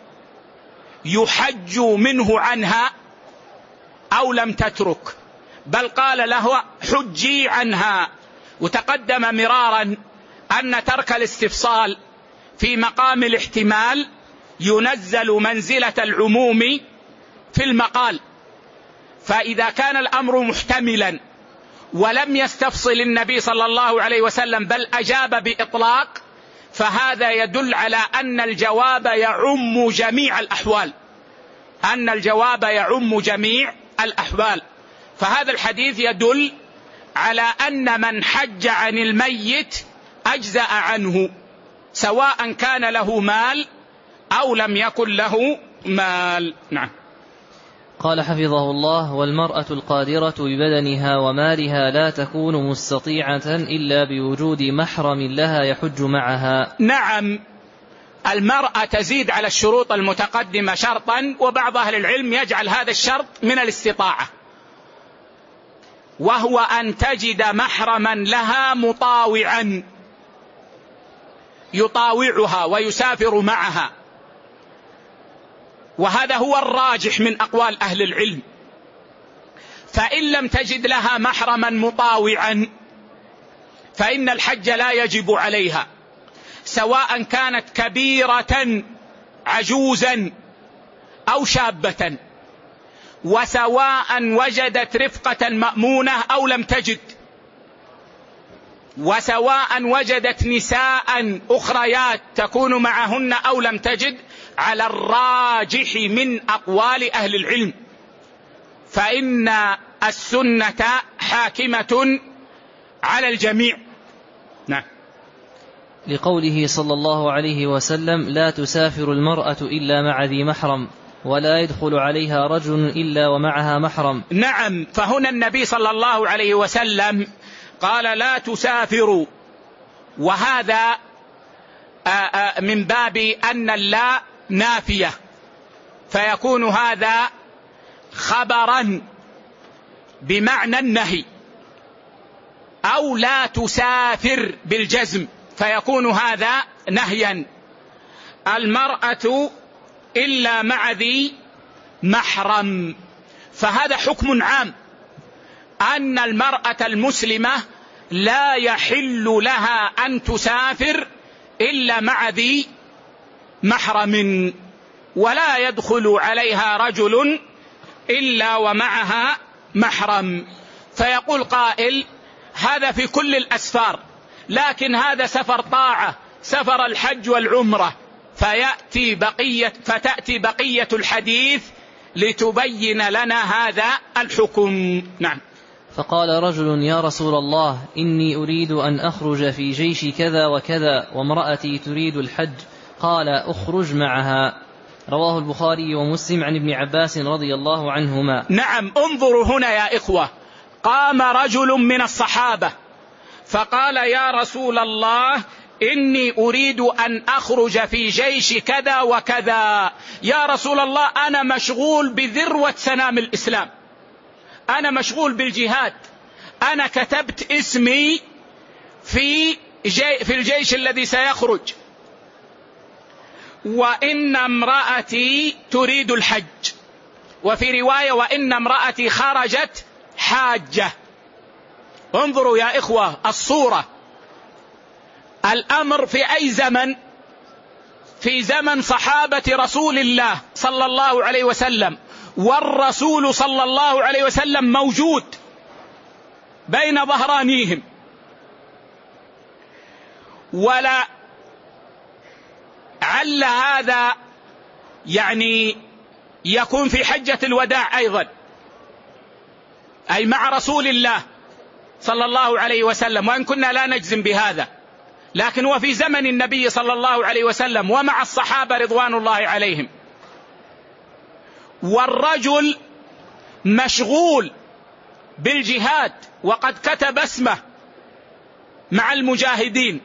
يحج منه عنها أو لم تترك، بل قال له حجي عنها. وتقدم مرارا أن ترك الاستفصال في مقام الاحتمال ينزل منزلة العموم في المقال، فإذا كان الأمر محتملا ولم يستفصل النبي صلى الله عليه وسلم بل أجاب بإطلاق، فهذا يدل على أن الجواب يعم جميع الأحوال، أن الجواب يعم جميع الأحوال. فهذا الحديث يدل على أن من حج عن الميت أجزأ عنه، سواء كان له مال أو لم يكن له مال. نعم. قال حفظه الله: والمرأة القادرة ببدنها ومالها لا تكون مستطيعة إلا بوجود محرم لها يحج معها. نعم، المرأة تزيد على الشروط المتقدمة شرطا، وبعض أهل العلم يجعل هذا الشرط من الاستطاعة، وهو أن تجد محرما لها مطاوعا يطاوعها ويسافر معها، وهذا هو الراجح من أقوال أهل العلم. فإن لم تجد لها محرما مطاوعا فإن الحج لا يجب عليها، سواء كانت كبيرة عجوزا أو شابة، وسواء وجدت رفقة مأمونة أو لم تجد، وسواء وجدت نساء أخريات تكون معهن أو لم تجد، على الراجح من أقوال أهل العلم، فإن السنة حاكمة على الجميع. نعم. لقوله صلى الله عليه وسلم: لا تسافر المرأة إلا مع ذي محرم، ولا يدخل عليها رجل إلا ومعها محرم. نعم، فهنا النبي صلى الله عليه وسلم قال لا تسافروا، وهذا من باب أن اللا نافية، فيكون هذا خبرا بمعنى النهي، أو لا تسافر بالجزم فيكون هذا نهيا. المرأة إلا مع ذي محرم، فهذا حكم عام، أن المرأة المسلمة لا يحل لها أن تسافر إلا مع ذي محرم، ولا يدخل عليها رجل إلا ومعها محرم. فيقول قائل: هذا في كل الأسفار، لكن هذا سفر طاعة، سفر الحج والعمرة، فيأتي بقية فتأتي بقية الحديث لتبين لنا هذا الحكم. نعم. فقال رجل: يا رسول الله، إني أريد أن أخرج في جيش كذا وكذا، وامرأتي تريد الحج. قال: أخرج معها. رواه البخاري ومسلم عن ابن عباس رضي الله عنهما. نعم، انظروا هنا يا إخوة، قام رجل من الصحابة فقال: يا رسول الله، إني أريد أن أخرج في جيش كذا وكذا. يا رسول الله، أنا مشغول بذروة سنام الإسلام، أنا مشغول بالجهاد، أنا كتبت اسمي في, جي في الجيش الذي سيخرج، وإن امرأتي تريد الحج، وفي رواية وإن امرأتي خرجت حاجة. انظروا يا إخوة الصورة، الأمر في أي زمن؟ في زمن صحابة رسول الله صلى الله عليه وسلم، والرسول صلى الله عليه وسلم موجود بين ظهرانيهم، ولا عل هذا يعني يكون في حجة الوداع أيضا، أي مع رسول الله صلى الله عليه وسلم، وإن كنا لا نجزم بهذا، لكن هو في زمن النبي صلى الله عليه وسلم ومع الصحابة رضوان الله عليهم، والرجل مشغول بالجهاد وقد كتب اسمه مع المجاهدين،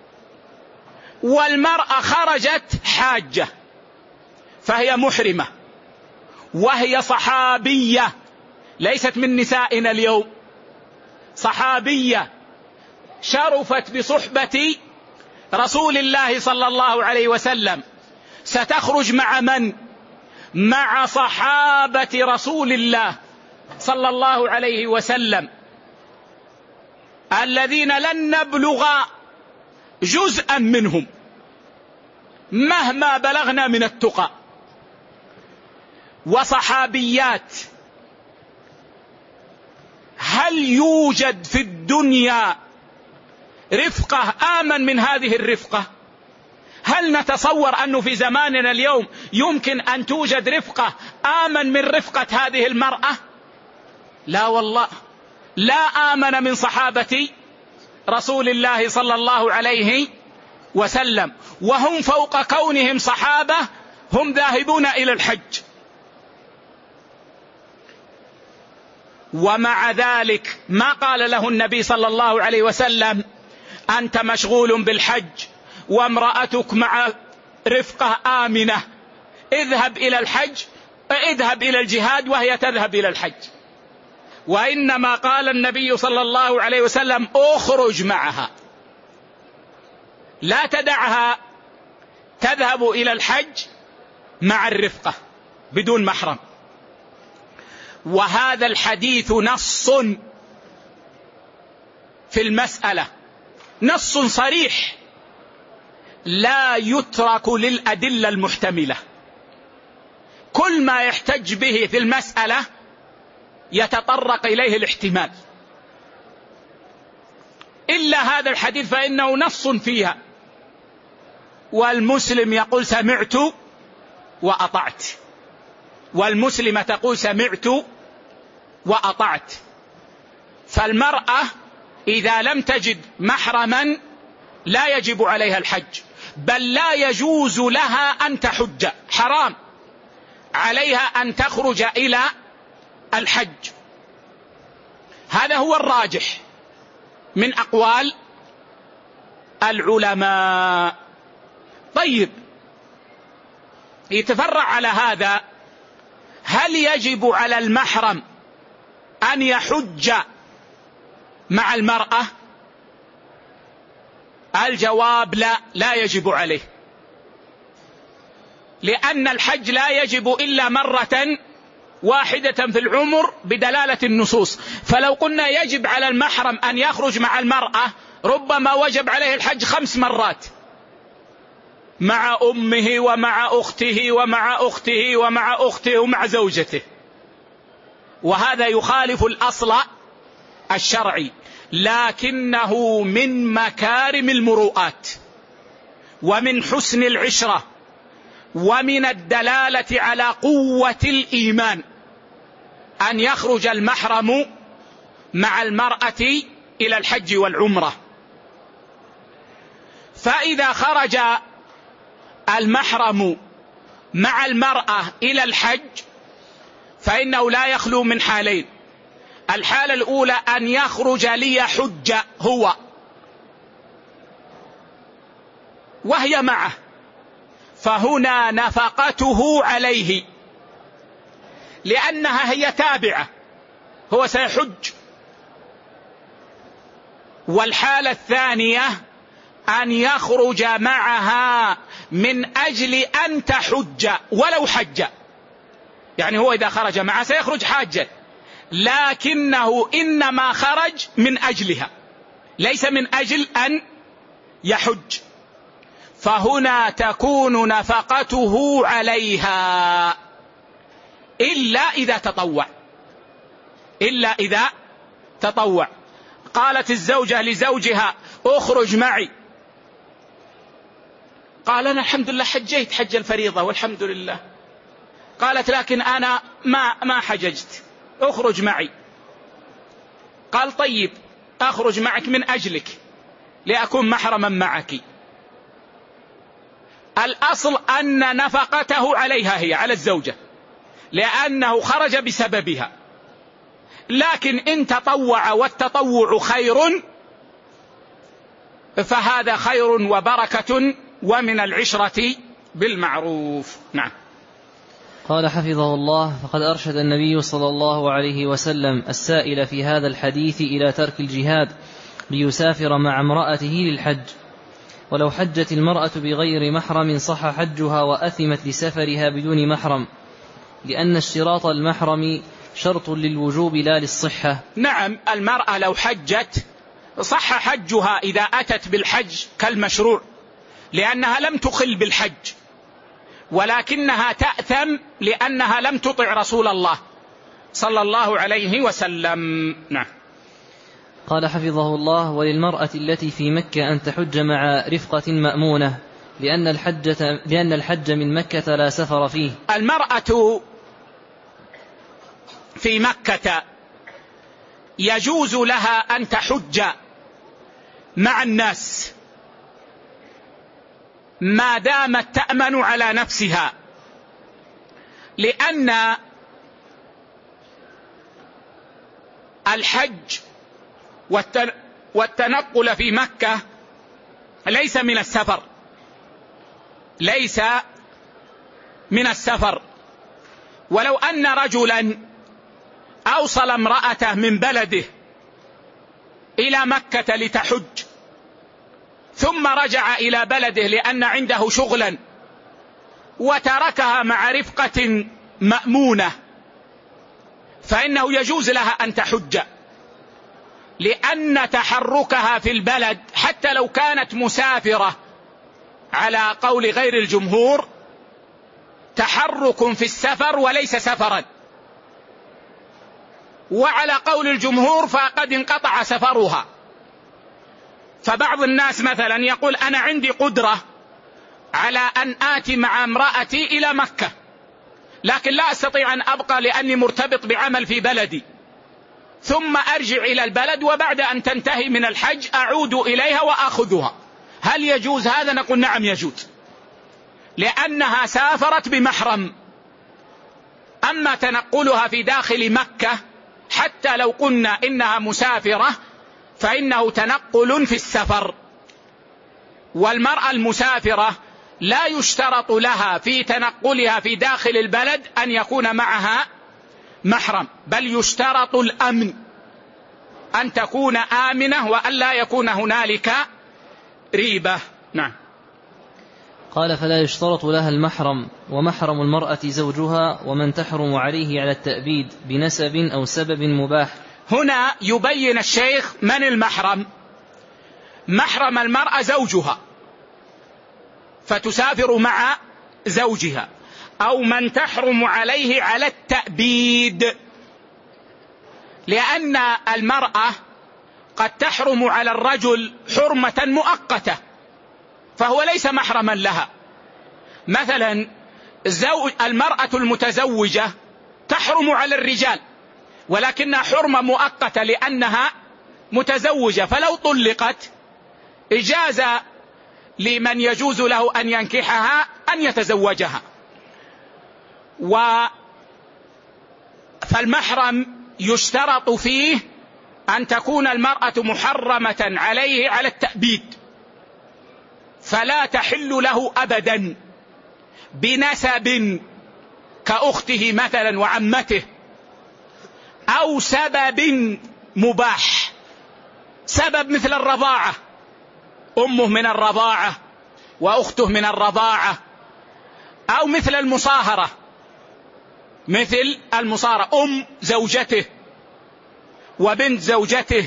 والمرأة خرجت حاجة فهي محرمة، وهي صحابية ليست من نسائنا اليوم، صحابية شرفت بصحبة رسول الله صلى الله عليه وسلم ستخرج مع من؟ مع صحابة رسول الله صلى الله عليه وسلم الذين لن نبلغ جزءا منهم مهما بلغنا من التقى، وصحابيات. هل يوجد في الدنيا رفقة آمن من هذه الرفقة؟ هل نتصور أنه في زماننا اليوم يمكن أن توجد رفقة آمن من رفقة هذه المرأة؟ لا والله، لا آمن من صحابة رسول الله صلى الله عليه وسلم، وهم فوق كونهم صحابة هم ذاهبون إلى الحج. ومع ذلك ما قال له النبي صلى الله عليه وسلم أنت مشغول بالحج وامرأتك مع رفقة آمنة، اذهب إلى الحج، اذهب إلى الجهاد وهي تذهب إلى الحج. وإنما قال النبي صلى الله عليه وسلم اخرج معها، لا تدعها تذهب إلى الحج مع الرفقة بدون محرم. وهذا الحديث نص في المسألة، نص صريح لا يترك للأدلة المحتملة. كل ما يحتج به في المسألة يتطرق إليه الاحتمال، إلا هذا الحديث فإنه نص فيها. والمسلم يقول سمعت وأطعت، والمسلمة تقول سمعت وأطعت. فالمرأة إذا لم تجد محرما لا يجب عليها الحج، بل لا يجوز لها أن تحج، حرام عليها أن تخرج إلى الحج. هذا هو الراجح من أقوال العلماء. طيب، يتفرع على هذا، هل يجب على المحرم أن يحج مع المرأة؟ الجواب لا، لا يجب عليه، لأن الحج لا يجب إلا مرة واحدة في العمر بدلالة النصوص. فلو قلنا يجب على المحرم أن يخرج مع المرأة ربما وجب عليه الحج خمس مرات، مع أمه ومع أخته ومع أخته ومع أخته ومع زوجته، وهذا يخالف الأصل الشرعي. لكنه من مكارم المروءات ومن حسن العشرة ومن الدلالة على قوة الإيمان أن يخرج المحرم مع المرأة إلى الحج والعمرة. فإذا خرج المحرم مع المرأة إلى الحج فإنه لا يخلو من حالين. الحالة الأولى أن يخرج ليحج هو وهي معه، فهنا نفقته عليه لأنها هي تابعة، هو سيحج. والحالة الثانية أن يخرج معها من أجل أن تحج ولو حج، يعني هو إذا خرج معها سيخرج حاجا، لكنه إنما خرج من أجلها ليس من أجل أن يحج، فهنا تكون نفقته عليها إلا إذا تطوع، إلا إذا تطوع. قالت الزوجة لزوجها اخرج معي، قال أنا الحمد لله حجيت حج الفريضة والحمد لله. قالت لكن أنا ما ما حججت، اخرج معي. قال طيب أخرج معك من أجلك لأكون محرما معك. الأصل أن نفقته عليها هي على الزوجة لأنه خرج بسببها، لكن إن تطوع والتطوع خير فهذا خير وبركة ومن العشرة بالمعروف. نعم. قال حفظه الله: فقد أرشد النبي صلى الله عليه وسلم السائل في هذا الحديث إلى ترك الجهاد ليسافر مع امرأته للحج. ولو حجت المرأة بغير محرم صح حجها وأثمت لسفرها بدون محرم، لأن اشتراط المحرم شرط للوجوب لا للصحة. نعم، المرأة لو حجت صح حجها إذا أتت بالحج كالمشروع، لأنها لم تخل بالحج، ولكنها تأثم لأنها لم تطع رسول الله صلى الله عليه وسلم. نعم. قال حفظه الله: وللمرأة التي في مكة أن تحج مع رفقة مأمونة، لأن الحج, لأن الحج من مكة لا سفر فيه. المرأة في مكة يجوز لها أن تحج مع الناس ما دامت تأمن على نفسها، لأن الحج والتنقل في مكة ليس من السفر، ليس من السفر. ولو أن رجلا أوصل امرأته من بلده إلى مكة لتحج، ثم رجع إلى بلده لأن عنده شغلا وتركها مع رفقة مأمونة، فإنه يجوز لها أن تحج، لأن تحركها في البلد حتى لو كانت مسافرة على قول غير الجمهور تحرك في السفر وليس سفرا، وعلى قول الجمهور فقد انقطع سفرها. فبعض الناس مثلا يقول: أنا عندي قدرة على أن آتي مع امرأتي إلى مكة، لكن لا أستطيع أن أبقى لأني مرتبط بعمل في بلدي، ثم أرجع إلى البلد وبعد أن تنتهي من الحج أعود إليها وأخذها. هل يجوز هذا؟ نقول نعم يجوز، لأنها سافرت بمحرم. أما تنقلها في داخل مكة حتى لو قلنا إنها مسافرة فإنه تنقل في السفر. والمرأة المسافرة لا يشترط لها في تنقلها في داخل البلد أن يكون معها محرم، بل يشترط الأمن، أن تكون آمنة وأن لا يكون هنالك ريبة. نعم. قال: فلا يشترط لها المحرم، ومحرم المرأة زوجها، ومن تحرم عليه على التأبيد بنسب أو سبب مباح. هنا يبين الشيخ من المحرم. محرم المرأة زوجها، فتسافر مع زوجها، أو من تحرم عليه على التأبيد، لأن المرأة قد تحرم على الرجل حرمة مؤقتة فهو ليس محرما لها. مثلا زوج المرأة المتزوجة تحرم على الرجال، ولكنها حرمة مؤقتة لأنها متزوجة، فلو طلقت إجاز لمن يجوز له أن ينكحها أن يتزوجها. و فالمحرم يشترط فيه أن تكون المرأة محرمة عليه على التأبيد، فلا تحل له أبدا بنسب كأخته مثلا وعمته، أو سبب مباح، سبب مثل الرضاعة، أمه من الرضاعة وأخته من الرضاعة، أو مثل المصاهرة، مثل المصاهرة أم زوجته وبنت زوجته.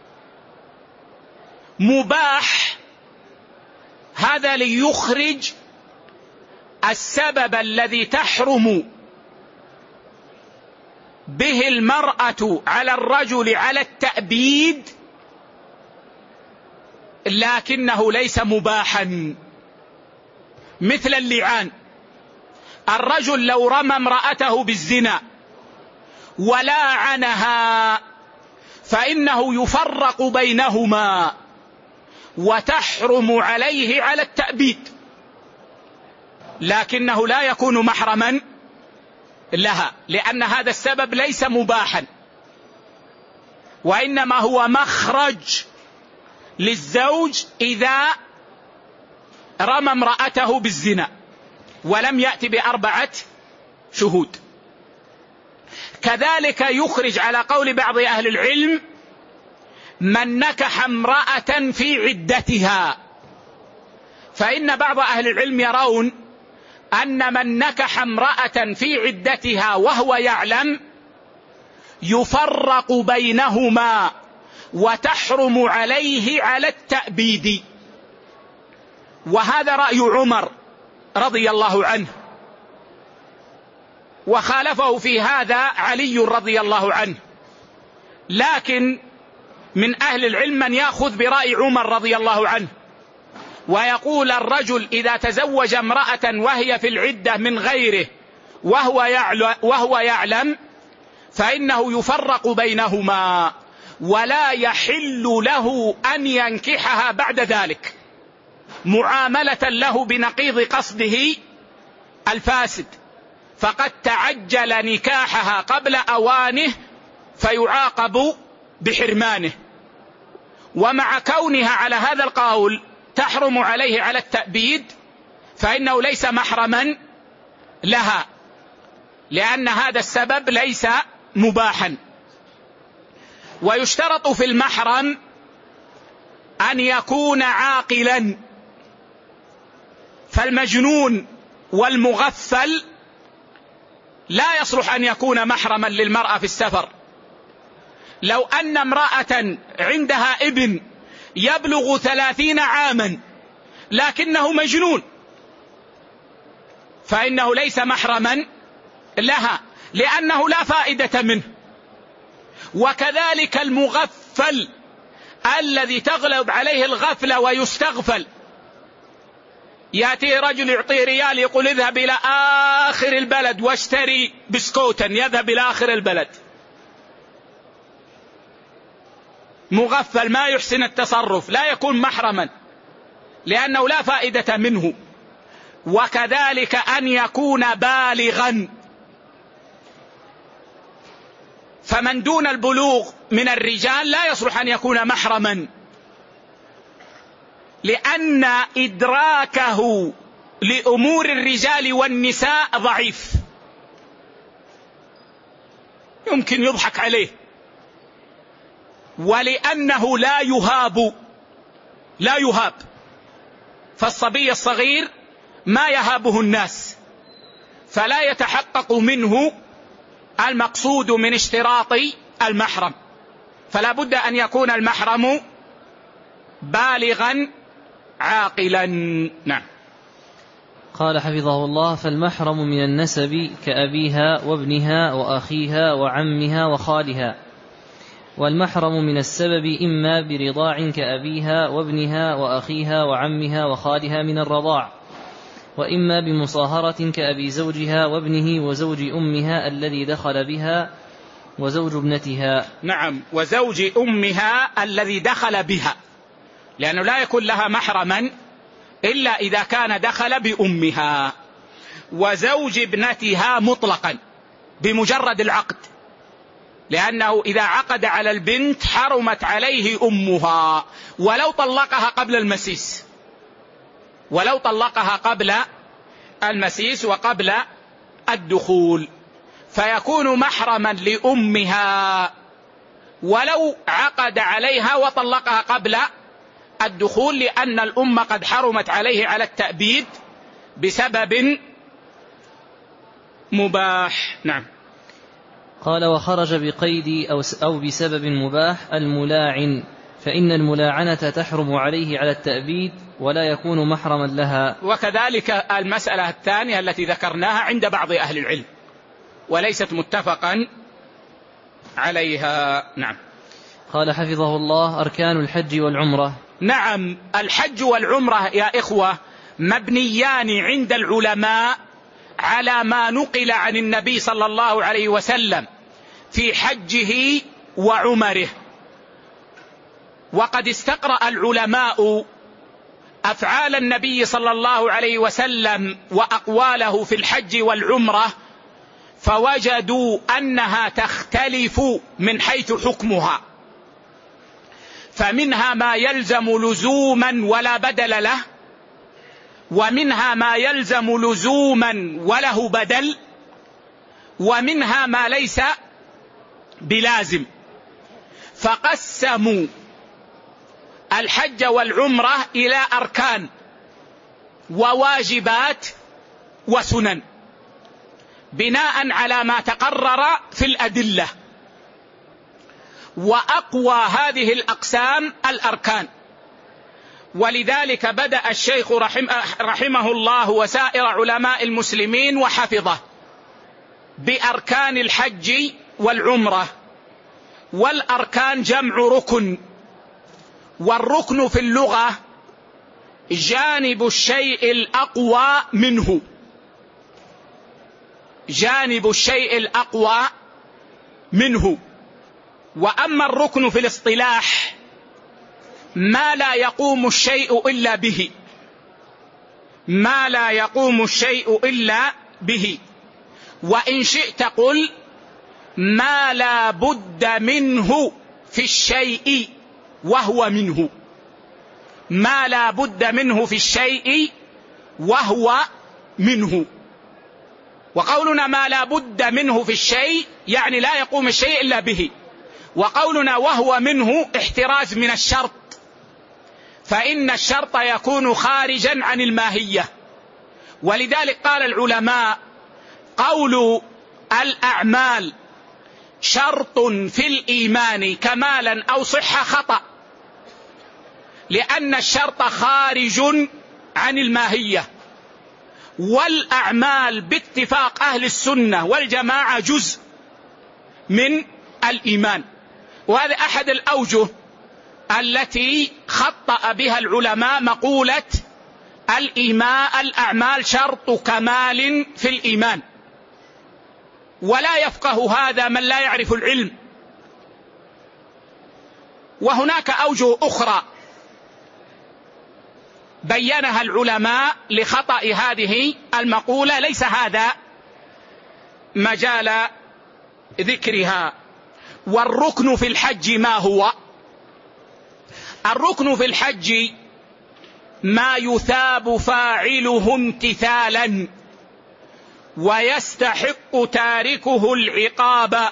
مباح هذا ليخرج السبب الذي تحرم به المرأة على الرجل على التأبيد، لكنه ليس مباحا، مثل اللعان. الرجل لو رمى امرأته بالزنا ولاعنها فإنه يفرق بينهما وتحرم عليه على التأبيد، لكنه لا يكون محرما لها، لأن هذا السبب ليس مباحا، وإنما هو مخرج للزوج إذا رمى امرأته بالزنا ولم يأتي بأربعة شهود. كذلك يخرج على قول بعض أهل العلم من نكح امرأة في عدتها، فإن بعض أهل العلم يرون أن من نكح امرأة في عدتها وهو يعلم يفرق بينهما وتحرم عليه على التأبيد، وهذا رأي عمر رضي الله عنه، وخالفه في هذا علي رضي الله عنه. لكن من أهل العلم من يأخذ برأي عمر رضي الله عنه ويقول الرجل إذا تزوج امرأة وهي في العدة من غيره وهو يعلم, وهو يعلم فإنه يفرق بينهما ولا يحل له أن ينكحها بعد ذلك، معاملة له بنقيض قصده الفاسد، فقد تعجل نكاحها قبل أوانه فيعاقب بحرمانه. ومع كونها على هذا القول تحرم عليه على التأبيد فإنه ليس محرما لها، لأن هذا السبب ليس مباحا. ويشترط في المحرم أن يكون عاقلا، فالمجنون والمغفل لا يصلح أن يكون محرما للمرأة في السفر. لو أن امرأة عندها ابن يبلغ ثلاثين عاما لكنه مجنون فإنه ليس محرما لها، لأنه لا فائدة منه. وكذلك المغفل الذي تغلب عليه الغفلة ويستغفل، يأتي رجل يعطيه ريال يقول اذهب إلى آخر البلد واشتري بسكوتا، يذهب إلى آخر البلد، مغفل ما يحسن التصرف، لا يكون محرما لأنه لا فائدة منه. وكذلك أن يكون بالغا، فمن دون البلوغ من الرجال لا يصلح أن يكون محرما، لأن إدراكه لأمور الرجال والنساء ضعيف، يمكن يضحك عليه، ولأنه لا يهاب لا يهاب فالصبي الصغير ما يهابه الناس، فلا يتحقق منه المقصود من اشتراط المحرم. فلا بد أن يكون المحرم بالغا عاقلا. نعم. قال حفظه الله: فالمحرم من النسب كأبيها وابنها وأخيها وعمها وخالها، والمحرم من السبب إما برضاع كأبيها وابنها وأخيها وعمها وخالها من الرضاع، وإما بمصاهرة كأبي زوجها وابنه وزوج أمها الذي دخل بها وزوج ابنتها. نعم، وزوج أمها الذي دخل بها، لأنه لا يكون لها محرما إلا إذا كان دخل بأمها، وزوج ابنتها مطلقا بمجرد العقد، لأنه إذا عقد على البنت حرمت عليه أمها ولو طلقها قبل المسيس ولو طلقها قبل المسيس وقبل الدخول، فيكون محرما لأمها ولو عقد عليها وطلقها قبل الدخول، لأن الأم قد حرمت عليه على التأبيد بسبب مباح. نعم. قال: وخرج بقيد أو, أو بسبب مباح الملاعن، فإن الملاعنة تحرم عليه على التأبيد ولا يكون محرما لها. وكذلك المسألة الثانية التي ذكرناها عند بعض أهل العلم وليست متفقا عليها. نعم. قال حفظه الله: أركان الحج والعمرة. نعم، الحج والعمرة يا إخوة مبنيان عند العلماء على ما نقل عن النبي صلى الله عليه وسلم في حجه وعمره. وقد استقرأ العلماء أفعال النبي صلى الله عليه وسلم وأقواله في الحج والعمرة فوجدوا أنها تختلف من حيث حكمها، فمنها ما يلزم لزوما ولا بدل له، ومنها ما يلزم لزوما وله بدل، ومنها ما ليس بلازم. فقسموا الحج والعمرة إلى أركان وواجبات وسنن بناء على ما تقرر في الأدلة، وأقوى هذه الأقسام الأركان. ولذلك بدأ الشيخ رحمه الله وسائر علماء المسلمين وحفظه بأركان الحج والعمرة. والأركان جمع ركن، والركن في اللغة جانب الشيء الأقوى منه، جانب الشيء الأقوى منه. وأما الركن في الاصطلاح ما لا يقوم الشيء إلا به، ما لا يقوم الشيء إلا به. وإن شئت قل ما لا بد منه في الشيء وهو منه، ما لا بد منه في الشيء وهو منه. وقولنا ما لا بد منه في الشيء يعني لا يقوم الشيء إلا به، وقولنا وهو منه احتراز من الشرط، فإن الشرط يكون خارجا عن الماهية. ولذلك قال العلماء قول الأعمال شرط في الإيمان كمالا أو صحة خطأ، لأن الشرط خارج عن الماهية، والأعمال باتفاق أهل السنة والجماعة جزء من الإيمان. وهذا أحد الأوجه التي خطأ بها العلماء مقولة الإيمان الأعمال شرط كمال في الإيمان، ولا يفقه هذا من لا يعرف العلم. وهناك أوجه أخرى بينها العلماء لخطأ هذه المقولة، ليس هذا مجال ذكرها. والركن في الحج ما هو؟ الركن في الحج ما يثاب فاعله امتثالا ويستحق تاركه العقاب،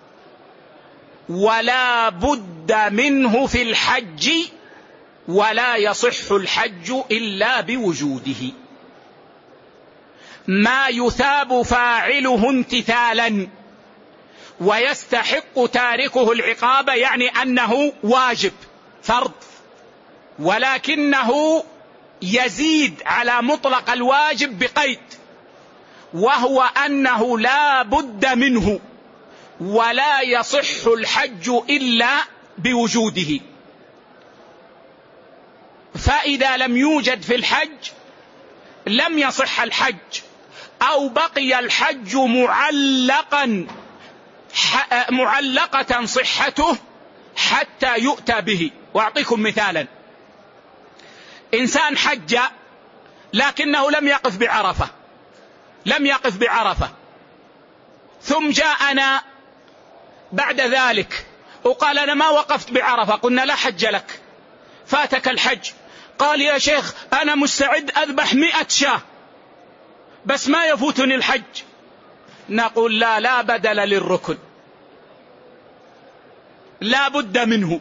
ولا بد منه في الحج، ولا يصح الحج إلا بوجوده. ما يثاب فاعله امتثالا ويستحق تاركه العقاب، يعني أنه واجب فرض، ولكنه يزيد على مطلق الواجب بقيد، وهو أنه لا بد منه ولا يصح الحج إلا بوجوده. فإذا لم يوجد في الحج لم يصح الحج، أو بقي الحج معلقا معلقة صحته حتى يؤتى به. وأعطيكم مثالا: إنسان حج لكنه لم يقف بعرفة، لم يقف بعرفة، ثم جاءنا بعد ذلك وقال أنا ما وقفت بعرفة، قلنا لا حج لك، فاتك الحج. قال يا شيخ أنا مستعد أذبح مئة شاة بس ما يفوتني الحج. نقول لا، لا بدل للركن، لا بد منه.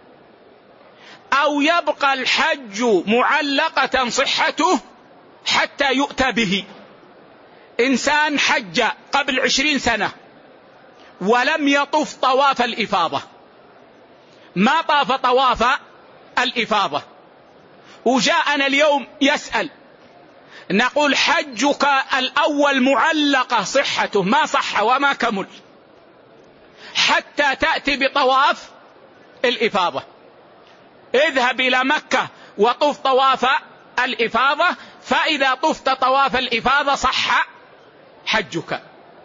أو يبقى الحج معلقة صحته حتى يؤتى به. إنسان حج قبل عشرين سنة ولم يطف طواف الإفاضة، ما طاف طواف الإفاضة، وجاءنا اليوم يسأل، نقول حجك الأول معلقة صحته، ما صح وما كمل حتى تأتي بطواف الإفاضة. اذهب إلى مكة وطف طواف الإفاضة، فإذا طفت طواف الإفاضة صح حجك،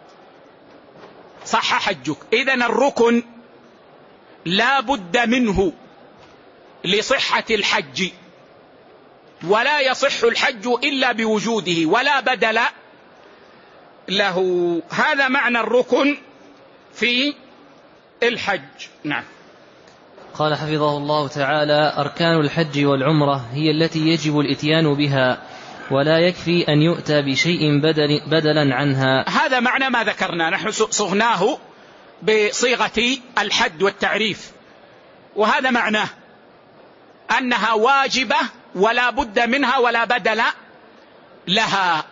صح حجك. إذن الركن لا بد منه لصحة الحج، ولا يصح الحج إلا بوجوده، ولا بدل له. هذا معنى الركن في الحج. نعم. قال حفظه الله تعالى: أركان الحج والعمرة هي التي يجب الإتيان بها، ولا يكفي أن يؤتى بشيء بدل بدلا عنها. هذا معنى ما ذكرنا، نحن صغناه بصيغة الحد والتعريف، وهذا معناه. أنها واجبة ولا بد منها ولا بدل لها.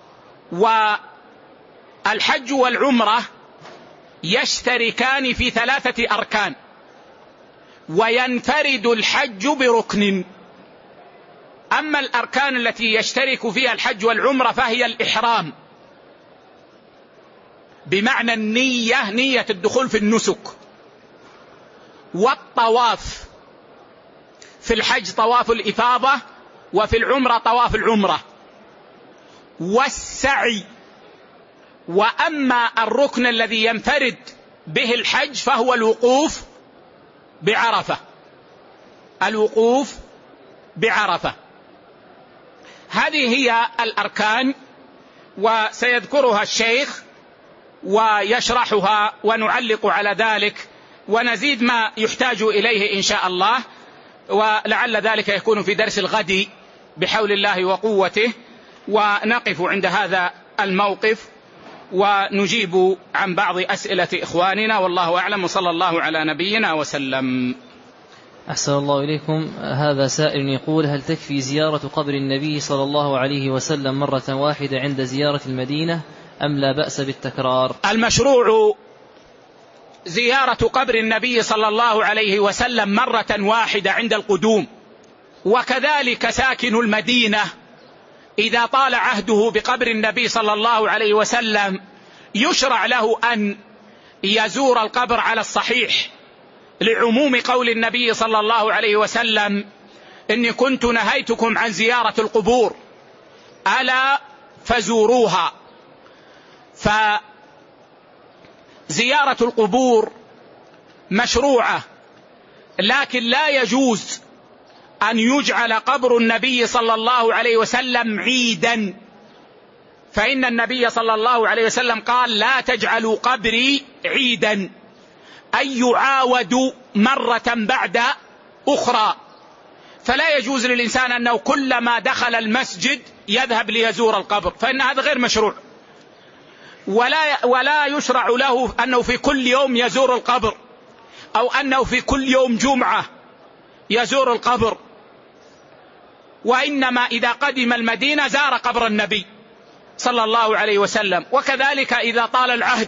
والحج والعمرة يشتركان في ثلاثة أركان، وينفرد الحج بركن. أما الأركان التي يشترك فيها الحج والعمرة فهي الإحرام، بمعنى النية، نية الدخول في النسك، والطواف. في الحج طواف الإفاضة، وفي العمرة طواف العمرة، والسعي. وأما الركن الذي ينفرد به الحج فهو الوقوف بعرفة، الوقوف بعرفة. هذه هي الأركان، وسيذكرها الشيخ ويشرحها ونعلق على ذلك ونزيد ما يحتاج إليه إن شاء الله، ولعل ذلك يكون في درس الغد بحول الله وقوته. ونقف عند هذا الموقف ونجيب عن بعض أسئلة إخواننا، والله أعلم، وصلى الله على نبينا وسلم. أحسن الله إليكم. هذا سائل يقول: هل تكفي زيارة قبر النبي صلى الله عليه وسلم مرة واحدة عند زيارة المدينة أم لا بأس بالتكرار؟ المشروع زيارة قبر النبي صلى الله عليه وسلم مرة واحدة عند القدوم، وكذلك ساكن المدينة إذا طال عهده بقبر النبي صلى الله عليه وسلم يشرع له أن يزور القبر على الصحيح، لعموم قول النبي صلى الله عليه وسلم: إني كنت نهيتكم عن زيارة القبور ألا فزوروها. فزيارة القبور مشروعة، لكن لا يجوز أن يجعل قبر النبي صلى الله عليه وسلم عيدا، فإن النبي صلى الله عليه وسلم قال: لا تجعلوا قبري عيدا، أي يعاود مرة بعد أخرى. فلا يجوز للإنسان أنه كلما دخل المسجد يذهب ليزور القبر، فإن هذا غير مشروع. ولا, ولا يشرع له أنه في كل يوم يزور القبر، أو أنه في كل يوم جمعة يزور القبر، وإنما إذا قدم المدينة زار قبر النبي صلى الله عليه وسلم. وكذلك إذا طال العهد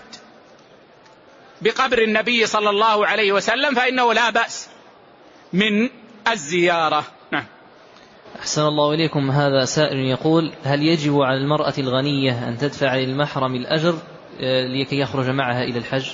بقبر النبي صلى الله عليه وسلم فإنه لا بأس من الزيارة. نعم. أحسن الله إليكم. هذا سائل يقول: هل يجب على المرأة الغنية أن تدفع للمحرم الأجر لكي يخرج معها إلى الحج؟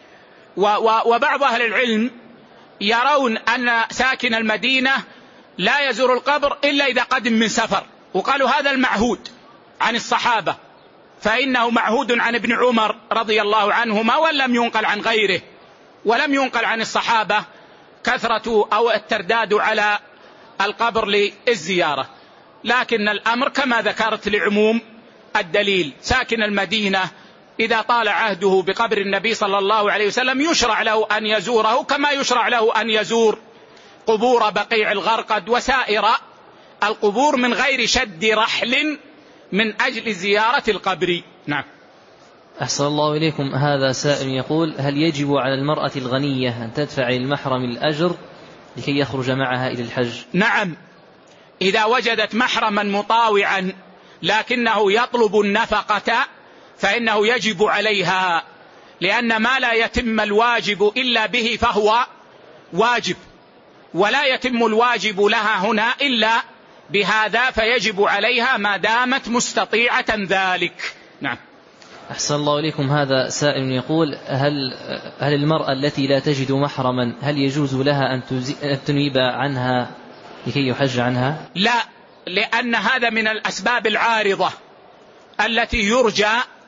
وبعض أهل العلم يرون أن ساكن المدينة لا يزور القبر إلا إذا قدم من سفر، وقالوا هذا المعهود عن الصحابة، فإنه معهود عن ابن عمر رضي الله عنهما، ولم ينقل عن غيره، ولم ينقل عن الصحابة كثرة أو الترداد على القبر للزيارة. لكن الأمر كما ذكرت لعموم الدليل، ساكن المدينة إذا طال عهده بقبر النبي صلى الله عليه وسلم يشرع له أن يزوره، كما يشرع له أن يزور قبور بقيع الغرقد وسائر القبور من غير شد رحل من أجل زيارة القبر. نعم. أحسن الله إليكم. هذا سائل يقول: هل يجب على المرأة الغنية أن تدفع للمحرم الأجر لكي يخرج معها إلى الحج؟ نعم، إذا وجدت محرما مطاوعا لكنه يطلب النفقة فإنه يجب عليها، لأن ما لا يتم الواجب إلا به فهو واجب، ولا يتم الواجب لها هنا إلا بهذا، فيجب عليها ما دامت مستطيعة ذلك. نعم. أحسن الله إليكم. هذا سائل يقول: هل هل المرأة التي لا تجد محرما هل يجوز لها أن تنيب عنها لكي يحج عنها؟ لا، لأن هذا من الأسباب العارضة التي يرجى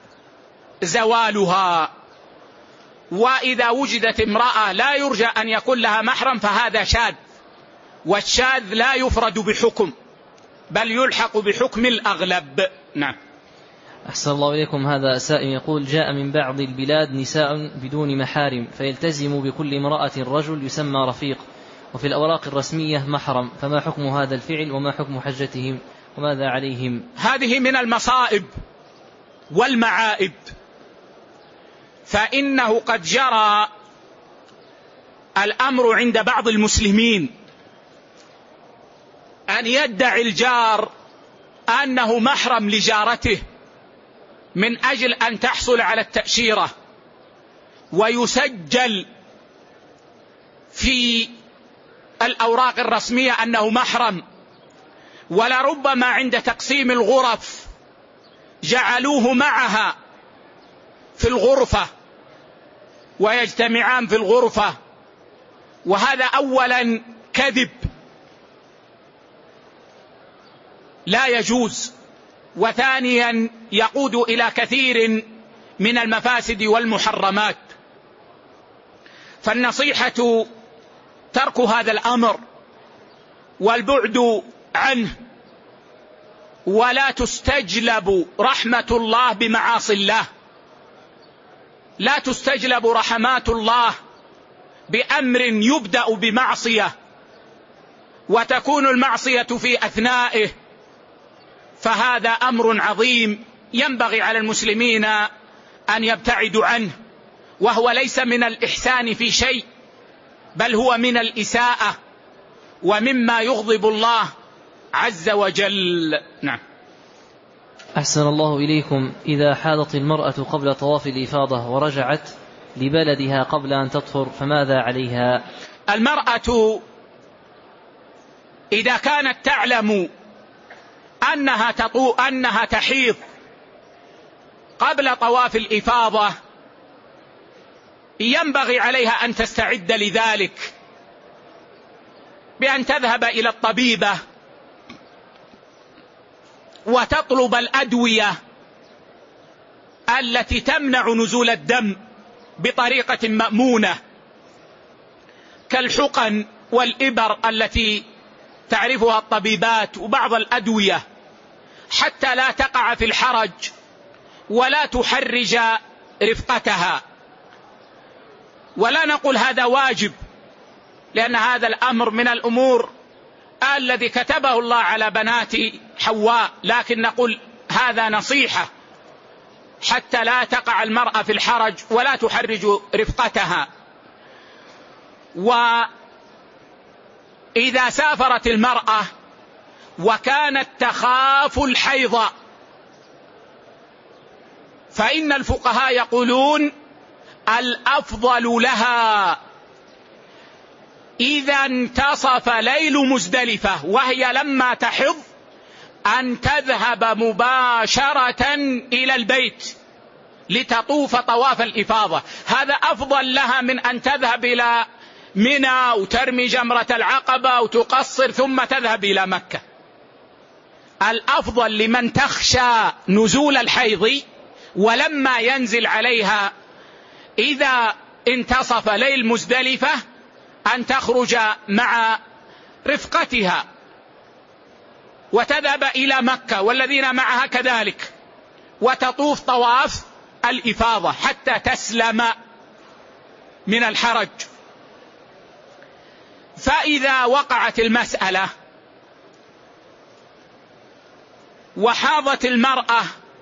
زوالها، وإذا وجدت امرأة لا يرجى أن يكون لها محرم فهذا شاذ، والشاذ لا يفرد بحكم بل يلحق بحكم الأغلب. نعم. أحسن الله إليكم. هذا سائل يقول: جاء من بعض البلاد نساء بدون محارم فيلتزم بكل امرأة رجل يسمى رفيق، وفي الأوراق الرسمية محرم، فما حكم هذا الفعل وما حكم حجتهم وماذا عليهم؟ هذه من المصائب والمعائب، فإنه قد جرى الأمر عند بعض المسلمين أن يدعي الجار أنه محرم لجارته من أجل أن تحصل على التأشيرة ويسجل في الأوراق الرسمية أنه محرم، ولربما عند تقسيم الغرف جعلوه معها في الغرفة ويجتمعان في الغرفة، وهذا أولا كذب لا يجوز، وثانيا يقود إلى كثير من المفاسد والمحرمات. فالنصيحة ترك هذا الأمر والبعد عنه، ولا تستجلب رحمة الله بمعاصي الله، لا تستجلب رحمات الله بأمر يبدأ بمعصية وتكون المعصية في أثنائه، فهذا أمر عظيم ينبغي على المسلمين أن يبتعدوا عنه، وهو ليس من الإحسان في شيء، بل هو من الإساءة ومما يغضب الله عز وجل. نعم. أحسن الله إليكم. إذا حاضت المرأة قبل طواف الإفاضة ورجعت لبلدها قبل أن تطهر فماذا عليها؟ المرأة إذا كانت تعلم أنها تطو أنها تحيض قبل طواف الإفاضة ينبغي عليها أن تستعد لذلك بأن تذهب إلى الطبيبة وتطلب الأدوية التي تمنع نزول الدم بطريقة مأمونة كالحقن والإبر التي تعرفها الطبيبات وبعض الأدوية، حتى لا تقع في الحرج ولا تحرج رفقتها. ولا نقول هذا واجب، لأن هذا الأمر من الأمور الذي كتبه الله على بنات حواء، لكن نقول هذا نصيحة حتى لا تقع المرأة في الحرج ولا تحرج رفقتها. وإذا سافرت المرأة وكانت تخاف الحيض فإن الفقهاء يقولون الأفضل لها إذا انتصف ليل مزدلفة وهي لما تحض أن تذهب مباشرة إلى البيت لتطوف طواف الإفاضة. هذا أفضل لها من أن تذهب إلى منى وترمي جمرة العقبة وتقصر ثم تذهب إلى مكة. الأفضل لمن تخشى نزول الحيض ولما ينزل عليها إذا انتصف ليل مزدلفة أن تخرج مع رفقتها وتذهب إلى مكة والذين معها كذلك وتطوف طواف الإفاضة حتى تسلم من الحرج. فإذا وقعت المسألة وحاضت المرأة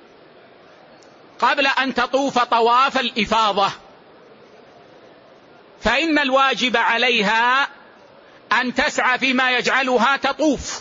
قبل أن تطوف طواف الإفاضة فإن الواجب عليها أن تسعى فيما يجعلها تطوف،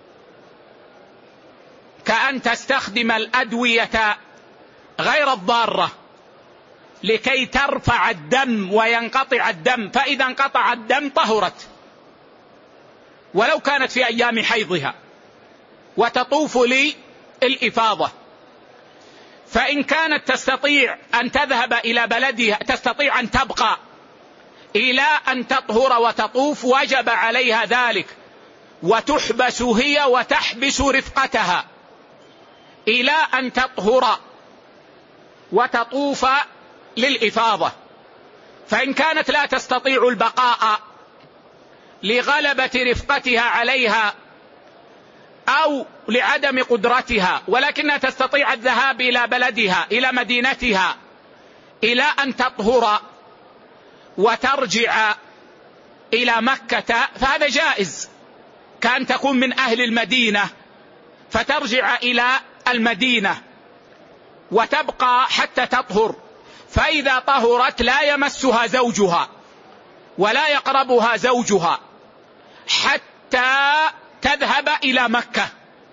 كأن تستخدم الأدوية غير الضارة لكي ترفع الدم وينقطع الدم، فإذا انقطع الدم طهرت ولو كانت في أيام حيضها وتطوف للإفاضة. فإن كانت تستطيع أن تذهب إلى بلدها تستطيع أن تبقى إلى أن تطهر وتطوف وجب عليها ذلك، وتحبس هي وتحبس رفقتها إلى أن تطهر وتطوف للإفاضة. فإن كانت لا تستطيع البقاء لغلبة رفقتها عليها أو لعدم قدرتها ولكنها تستطيع الذهاب إلى بلدها إلى مدينتها إلى أن تطهر وترجع إلى مكة فهذا جائز، كأن تكون من أهل المدينة فترجع إلى المدينة وتبقى حتى تطهر، فإذا طهرت لا يمسها زوجها ولا يقربها زوجها حتى تذهب إلى مكة.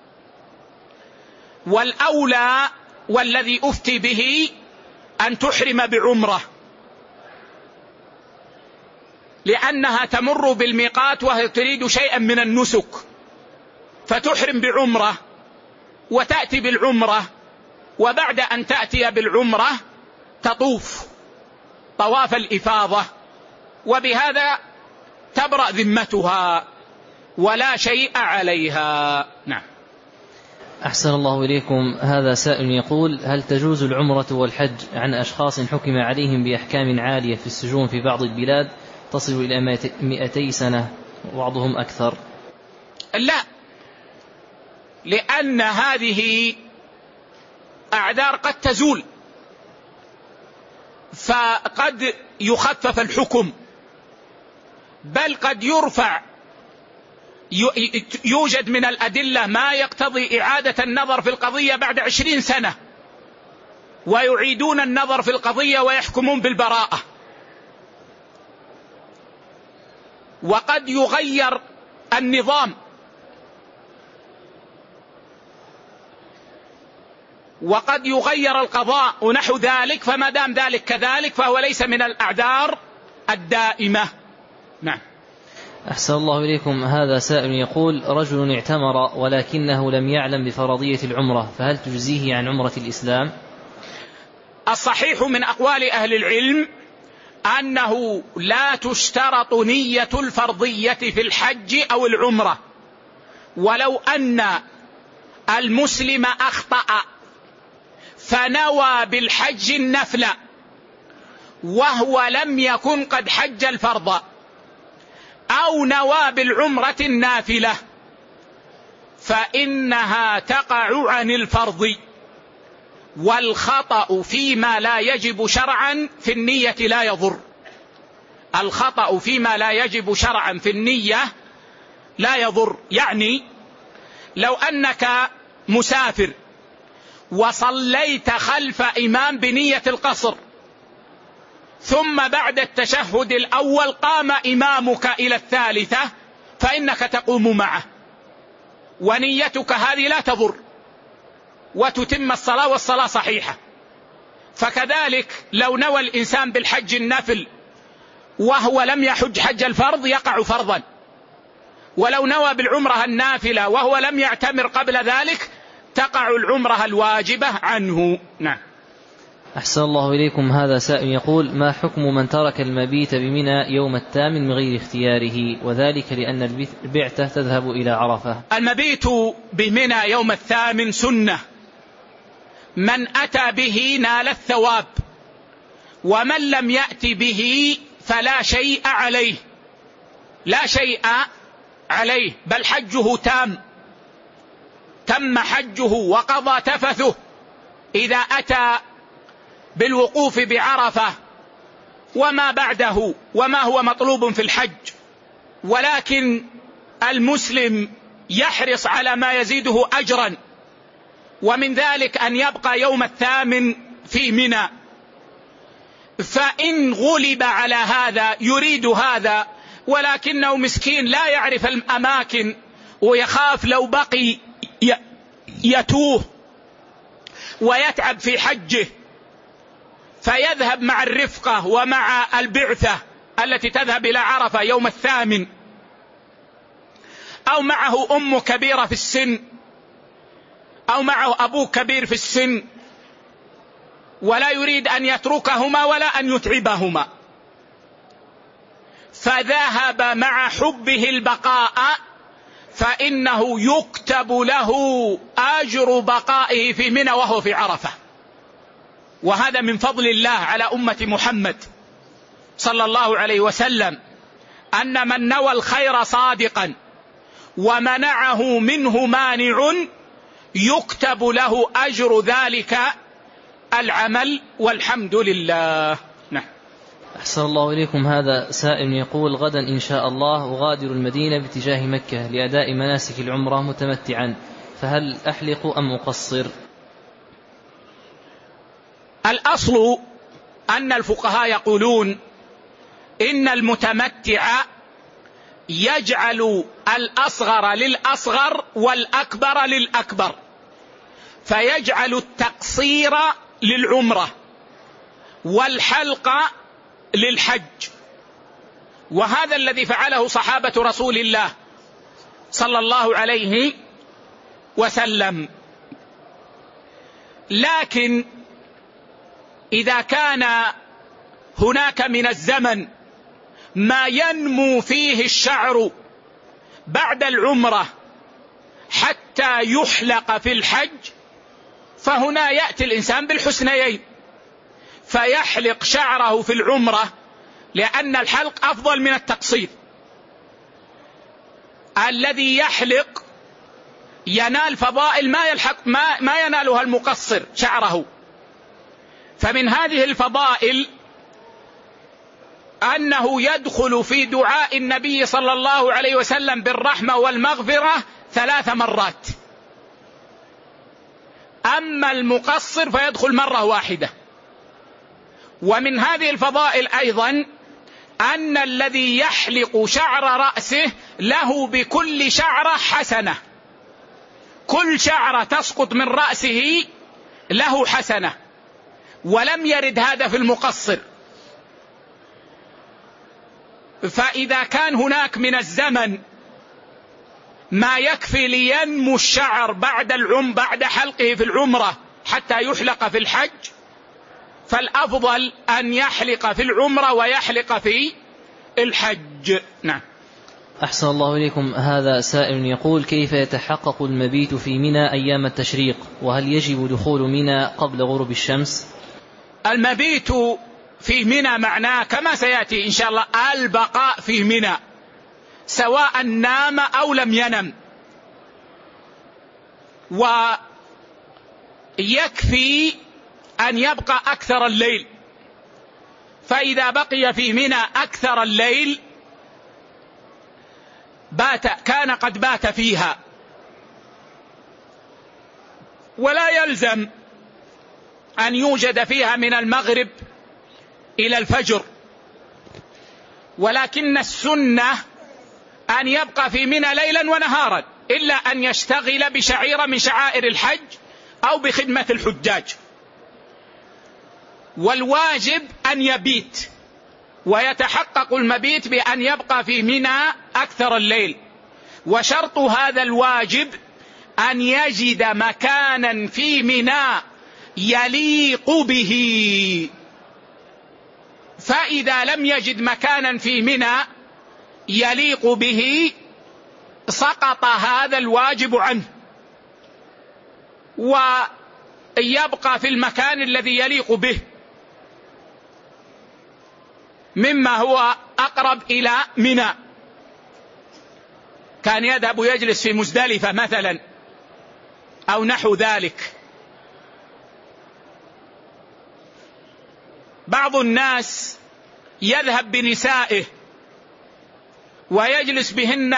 والأولى والذي أفتي به أن تحرم بعمرة، لأنها تمر بالميقات وهي تريد شيئا من النسك، فتحرم بعمرة وتأتي بالعمرة، وبعد أن تأتي بالعمرة تطوف طواف الإفاضة، وبهذا تبرأ ذمتها ولا شيء عليها. نعم. أحسن الله إليكم. هذا سائل يقول: هل تجوز العمرة والحج عن أشخاص حكم عليهم بأحكام عالية في السجون في بعض البلاد تصل إلى مئتي سنة وبعضهم أكثر؟ لا، لأن هذه أعذار قد تزول، فقد يخفف الحكم، بل قد يرفع، يوجد من الأدلة ما يقتضي إعادة النظر في القضية بعد عشرين سنة، ويعيدون النظر في القضية ويحكمون بالبراءة. وقد يغير النظام، وقد يغير القضاء ونحو ذلك، فما دام ذلك كذلك فهو ليس من الأعذار الدائمة. نعم. أحسن الله إليكم. هذا سائل يقول: رجل اعتمر ولكنه لم يعلم بفرضية العمرة، فهل تجزيه عن عمرة الإسلام؟ الصحيح من أقوال أهل العلم أنه لا تشترط نية الفرضية في الحج أو العمرة، ولو أن المسلم أخطأ فنوى بالحج النفل وهو لم يكن قد حج الفرض، أو نوى بالعمرة النافلة، فإنها تقع عن الفرض. والخطأ فيما لا يجب شرعا في النية لا يضر. الخطأ فيما لا يجب شرعا في النية لا يضر. يعني لو أنك مسافر وصليت خلف إمام بنية القصر، ثم بعد التشهد الأول قام إمامك إلى الثالثة، فإنك تقوم معه، ونيتك هذه لا تضر، وتتم الصلاة والصلاة صحيحة. فكذلك لو نوى الإنسان بالحج النفل وهو لم يحج حج الفرض يقع فرضا، ولو نوى بالعمرة النافلة وهو لم يعتمر قبل ذلك تقع العمرة الواجبة عنه. نعم. أحسن الله إليكم. هذا سائل يقول: ما حكم من ترك المبيت بمنى يوم الثامن من غير اختياره، وذلك لأن البعثة تذهب إلى عرفة؟ المبيت بمنى يوم الثامن سنة، من أتى به نال الثواب، ومن لم يأت به فلا شيء عليه، لا شيء عليه، بل حجه تام، تم حجه وقضى تفثه إذا أتى بالوقوف بعرفة وما بعده وما هو مطلوب في الحج. ولكن المسلم يحرص على ما يزيده أجرا، ومن ذلك أن يبقى يوم الثامن في منى، فإن غلب على هذا يريد هذا ولكنه مسكين لا يعرف الأماكن ويخاف لو بقي يتوه ويتعب في حجه، فيذهب مع الرفقة ومع البعثة التي تذهب إلى عرفة يوم الثامن، أو معه أم كبيرة في السن، أو معه أبوه كبير في السن، ولا يريد أن يتركهما ولا أن يتعبهما، فذهب مع حبه البقاء، فإنه يكتب له أجر بقائه في منى وهو في عرفة. وهذا من فضل الله على أمة محمد صلى الله عليه وسلم، أن من نوى الخير صادقا ومنعه منه مانع يكتب له أجر ذلك العمل، والحمد لله. نعم. أحسن الله إليكم. هذا سائل يقول: غدا إن شاء الله أغادر المدينة باتجاه مكة لأداء مناسك العمرة متمتعا، فهل أحلق أم أقصر؟ الأصل أن الفقهاء يقولون إن المتمتع يجعل الأصغر للأصغر والأكبر للأكبر، فيجعل التقصير للعمرة والحلق للحج، وهذا الذي فعله صحابة رسول الله صلى الله عليه وسلم. لكن إذا كان هناك من الزمن ما ينمو فيه الشعر بعد العمرة حتى يحلق في الحج، فهنا يأتي الإنسان بالحسنيين، فيحلق شعره في العمرة لأن الحلق أفضل من التقصير. الذي يحلق ينال فضائل ما يلحق ما, ما ينالها المقصر شعره. فمن هذه الفضائل أنه يدخل في دعاء النبي صلى الله عليه وسلم بالرحمة والمغفرة ثلاث مرات، أما المقصر فيدخل مرة واحدة. ومن هذه الفضائل أيضا أن الذي يحلق شعر رأسه له بكل شعرة حسنة، كل شعرة تسقط من رأسه له حسنة، ولم يرد هذا في المقصر. فإذا كان هناك من الزمن ما يكفي لينمو الشعر بعد العم بعد حلقه في العمرة حتى يحلق في الحج، فالأفضل أن يحلق في العمرة ويحلق في الحج. نعم. أحسن الله إليكم. هذا سائل يقول: كيف يتحقق المبيت في منى أيام التشريق؟ وهل يجب دخول منى قبل غروب الشمس؟ المبيت في منى معناه كما سيأتي إن شاء الله البقاء في منى، سواء نام أو لم ينم. ويكفي أن يبقى أكثر الليل، فإذا بقي في منى أكثر الليل بات كان قد بات فيها، ولا يلزم أن يوجد فيها من المغرب إلى الفجر، ولكن السنة أن يبقى في منى ليلا ونهارا، إلا أن يشتغل بشعيرة من شعائر الحج أو بخدمة الحجاج. والواجب أن يبيت، ويتحقق المبيت بأن يبقى في منى أكثر الليل. وشرط هذا الواجب أن يجد مكانا في منى يليق به، فإذا لم يجد مكانا في منى يليق به سقط هذا الواجب عنه، ويبقى في المكان الذي يليق به مما هو أقرب إلى منى. كان يذهب يجلس في مزدلفة مثلا أو نحو ذلك. بعض الناس يذهب بنسائه ويجلس بهن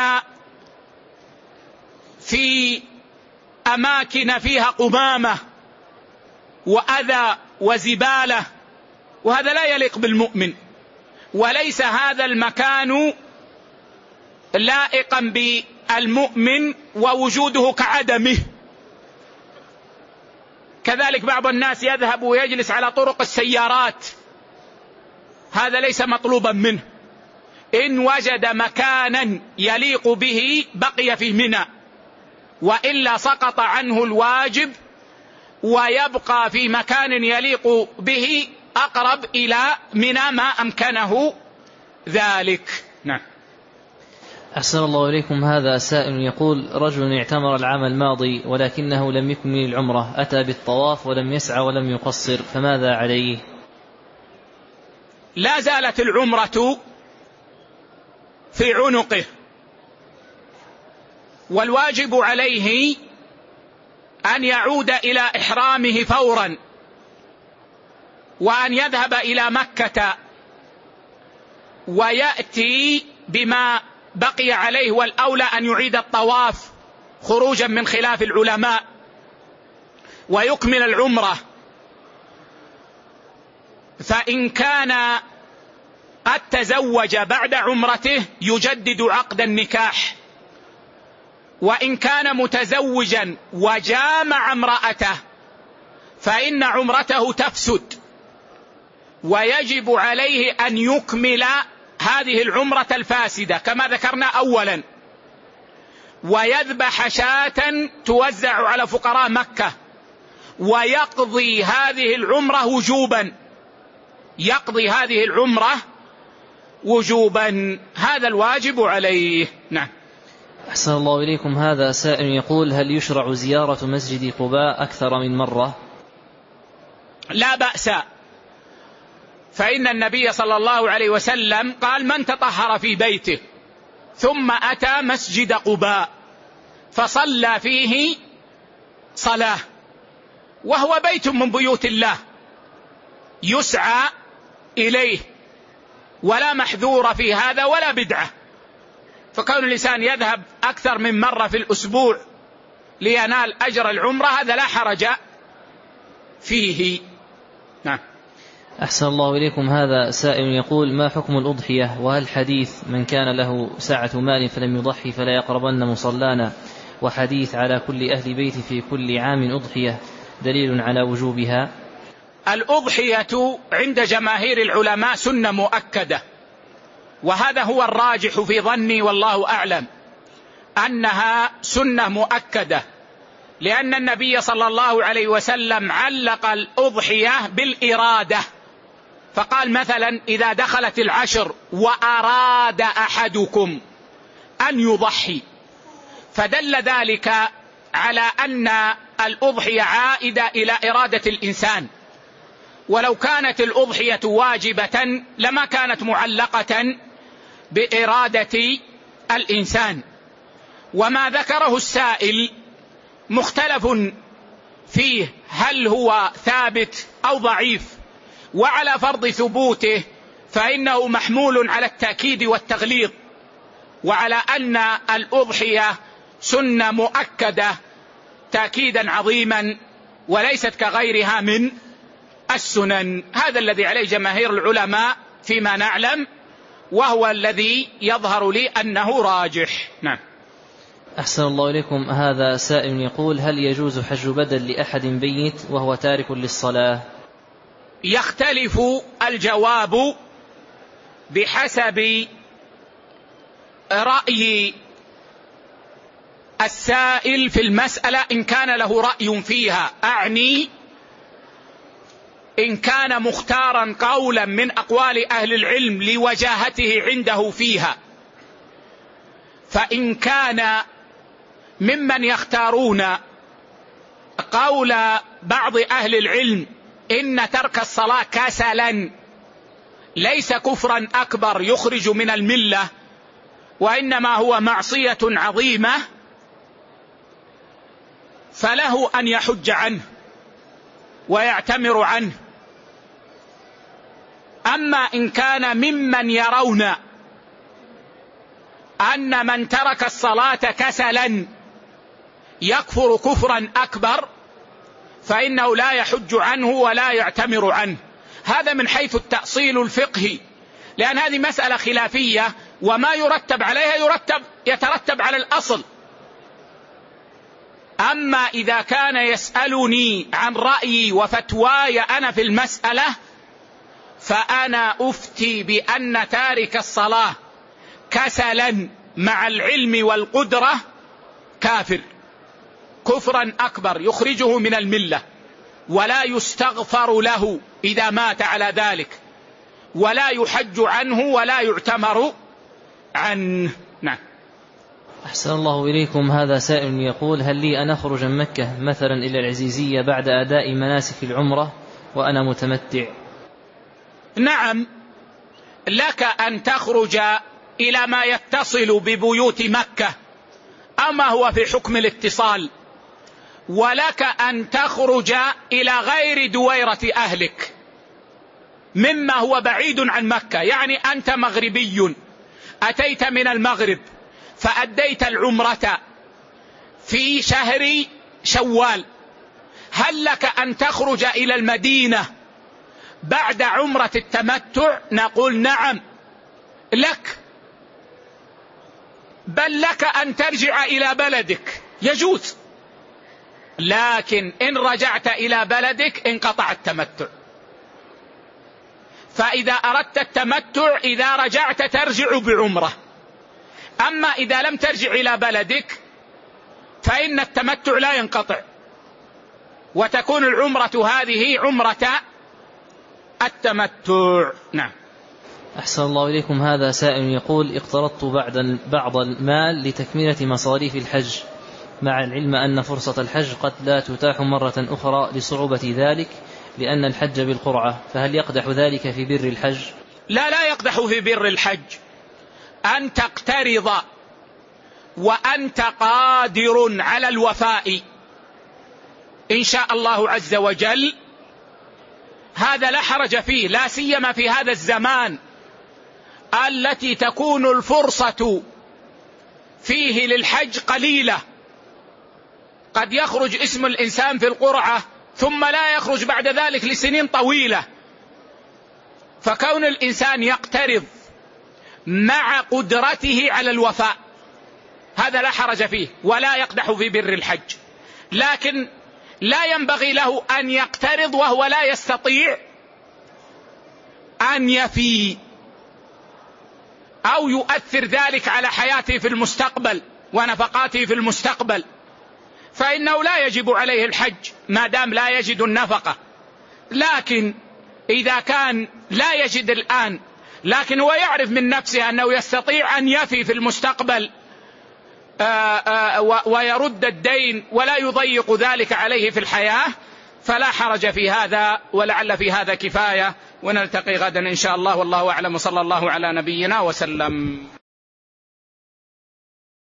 في أماكن فيها قمامة وأذى وزبالة، وهذا لا يليق بالمؤمن، وليس هذا المكان لائقا بالمؤمن ووجوده كعدمه. كذلك بعض الناس يذهب ويجلس على طرق السيارات، هذا ليس مطلوبا منه. إن وجد مكانا يليق به بقي في منى، وإلا سقط عنه الواجب ويبقى في مكان يليق به أقرب إلى منى ما أمكنه ذلك. نعم. أحسن الله إليكم. هذا سائل يقول: رجل اعتمر العام الماضي ولكنه لم يكمل العمرة، أتى بالطواف ولم يسعى ولم يقصر، فماذا عليه؟ لا زالت العمرة في عنقه، والواجب عليه أن يعود إلى إحرامه فورا، وأن يذهب إلى مكة ويأتي بما بقي عليه، والأولى أن يعيد الطواف خروجا من خلاف العلماء ويكمل العمرة. فإن كان قد تزوج بعد عمرته يجدد عقد النكاح، وإن كان متزوجا وجامع امرأته فإن عمرته تفسد، ويجب عليه أن يكمل هذه العمرة الفاسدة كما ذكرنا أولا، ويذبح شاة توزع على فقراء مكة، ويقضي هذه العمرة وجوبا، يقضي هذه العمرة وجوبا، هذا الواجب عليه. نعم. أحسن الله إليكم. هذا سائل يقول: هل يشرع زيارة مسجد قباء أكثر من مرة؟ لا بأس، فإن النبي صلى الله عليه وسلم قال: من تطهر في بيته ثم أتى مسجد قباء فصلى فيه صلاة، وهو بيت من بيوت الله يسعى إليه، ولا محذور في هذا ولا بدعة، فكون الإنسان يذهب أكثر من مرة في الأسبوع لينال أجر العمرة هذا لا حرج فيه. نعم. أحسن الله إليكم. هذا سائل يقول: ما حكم الأضحية؟ وهل حديث من كان له سعة مال فلم يضحي فلا يقربن مصلانا، وحديث على كل أهل بيت في كل عام أضحية دليل على وجوبها؟ الأضحية عند جماهير العلماء سنة مؤكدة، وهذا هو الراجح في ظني والله أعلم، أنها سنة مؤكدة، لأن النبي صلى الله عليه وسلم علق الأضحية بالإرادة، فقال مثلا: إذا دخلت العشر وأراد أحدكم أن يضحي، فدل ذلك على أن الأضحية عائدة إلى إرادة الإنسان، ولو كانت الأضحية واجبة لما كانت معلقة بإرادة الإنسان. وما ذكره السائل مختلف فيه هل هو ثابت أو ضعيف، وعلى فرض ثبوته فإنه محمول على التأكيد والتغليظ، وعلى أن الأضحية سنة مؤكدة تأكيدا عظيما وليست كغيرها من السنن. هذا الذي عليه جماهير العلماء فيما نعلم، وهو الذي يظهر لي أنه راجح. نعم. أحسن الله إليكم. هذا سائل يقول: هل يجوز حج بدل لأحد بيت وهو تارك للصلاة؟ يختلف الجواب بحسب رأي السائل في المسألة، إن كان له رأي فيها، أعني إن كان مختارا قولا من أقوال أهل العلم لوجاهته عنده فيها. فإن كان ممن يختارون قول بعض أهل العلم إن ترك الصلاة كسلا ليس كفرا أكبر يخرج من الملة، وإنما هو معصية عظيمة، فله أن يحج عنه ويعتمر عنه. أما إن كان ممن يرون أن من ترك الصلاة كسلا يكفر كفرا أكبر فإنه لا يحج عنه ولا يعتمر عنه. هذا من حيث التأصيل الفقهي، لأن هذه مسألة خلافية، وما يرتب عليها يرتب يترتب على الأصل. أما إذا كان يسألني عن رأيي وفتواي أنا في المسألة، فأنا أفتي بأن تارك الصلاة كسلا مع العلم والقدرة كافر كفرا أكبر يخرجه من الملة، ولا يستغفر له إذا مات على ذلك، ولا يحج عنه ولا يعتمر عنه. نعم. أحسن الله إليكم. هذا سائل يقول: هل لي أن أخرج من مكة مثلا إلى العزيزية بعد أداء مناسك العمرة وأنا متمتع؟ نعم، لك أن تخرج إلى ما يتصل ببيوت مكة، أما هو في حكم الاتصال، ولك أن تخرج إلى غير دويرة أهلك مما هو بعيد عن مكة. يعني أنت مغربي أتيت من المغرب فأديت العمرة في شهر شوال، هل لك أن تخرج إلى المدينة بعد عمرة التمتع؟ نقول نعم، لك، بل لك أن ترجع إلى بلدك يجوز، لكن إن رجعت إلى بلدك انقطع التمتع. فإذا أردت التمتع إذا رجعت ترجع بعمرة، أما إذا لم ترجع إلى بلدك فإن التمتع لا ينقطع، وتكون العمرة هذه عمرة التمتع. نعم. أحسن الله إليكم. هذا سائل يقول: اقترضت بعد بعض المال لتكملة مصاريف الحج، مع العلم أن فرصة الحج قد لا تتاح مرة أخرى لصعوبة ذلك لأن الحج بالقرعة، فهل يقدح ذلك في بر الحج؟ لا لا يقدح في بر الحج أن تقترض وأنت قادر على الوفاء إن شاء الله عز وجل، هذا لا حرج فيه، لا سيما في هذا الزمان التي تكون الفرصة فيه للحج قليلة. قد يخرج اسم الإنسان في القرعة ثم لا يخرج بعد ذلك لسنين طويلة، فكون الإنسان يقترض مع قدرته على الوفاء هذا لا حرج فيه ولا يقدح في بر الحج، لكن لا ينبغي له أن يقترض وهو لا يستطيع أن يفي، أو يؤثر ذلك على حياته في المستقبل ونفقاته في المستقبل، فإنه لا يجب عليه الحج ما دام لا يجد النفقة. لكن إذا كان لا يجد الآن لكن هو يعرف من نفسه أنه يستطيع أن يفي في المستقبل آآ آآ ويرد الدين ولا يضيق ذلك عليه في الحياة، فلا حرج في هذا، ولعل في هذا كفاية، ونلتقي غدا إن شاء الله، والله أعلم، صلى الله على نبينا وسلم.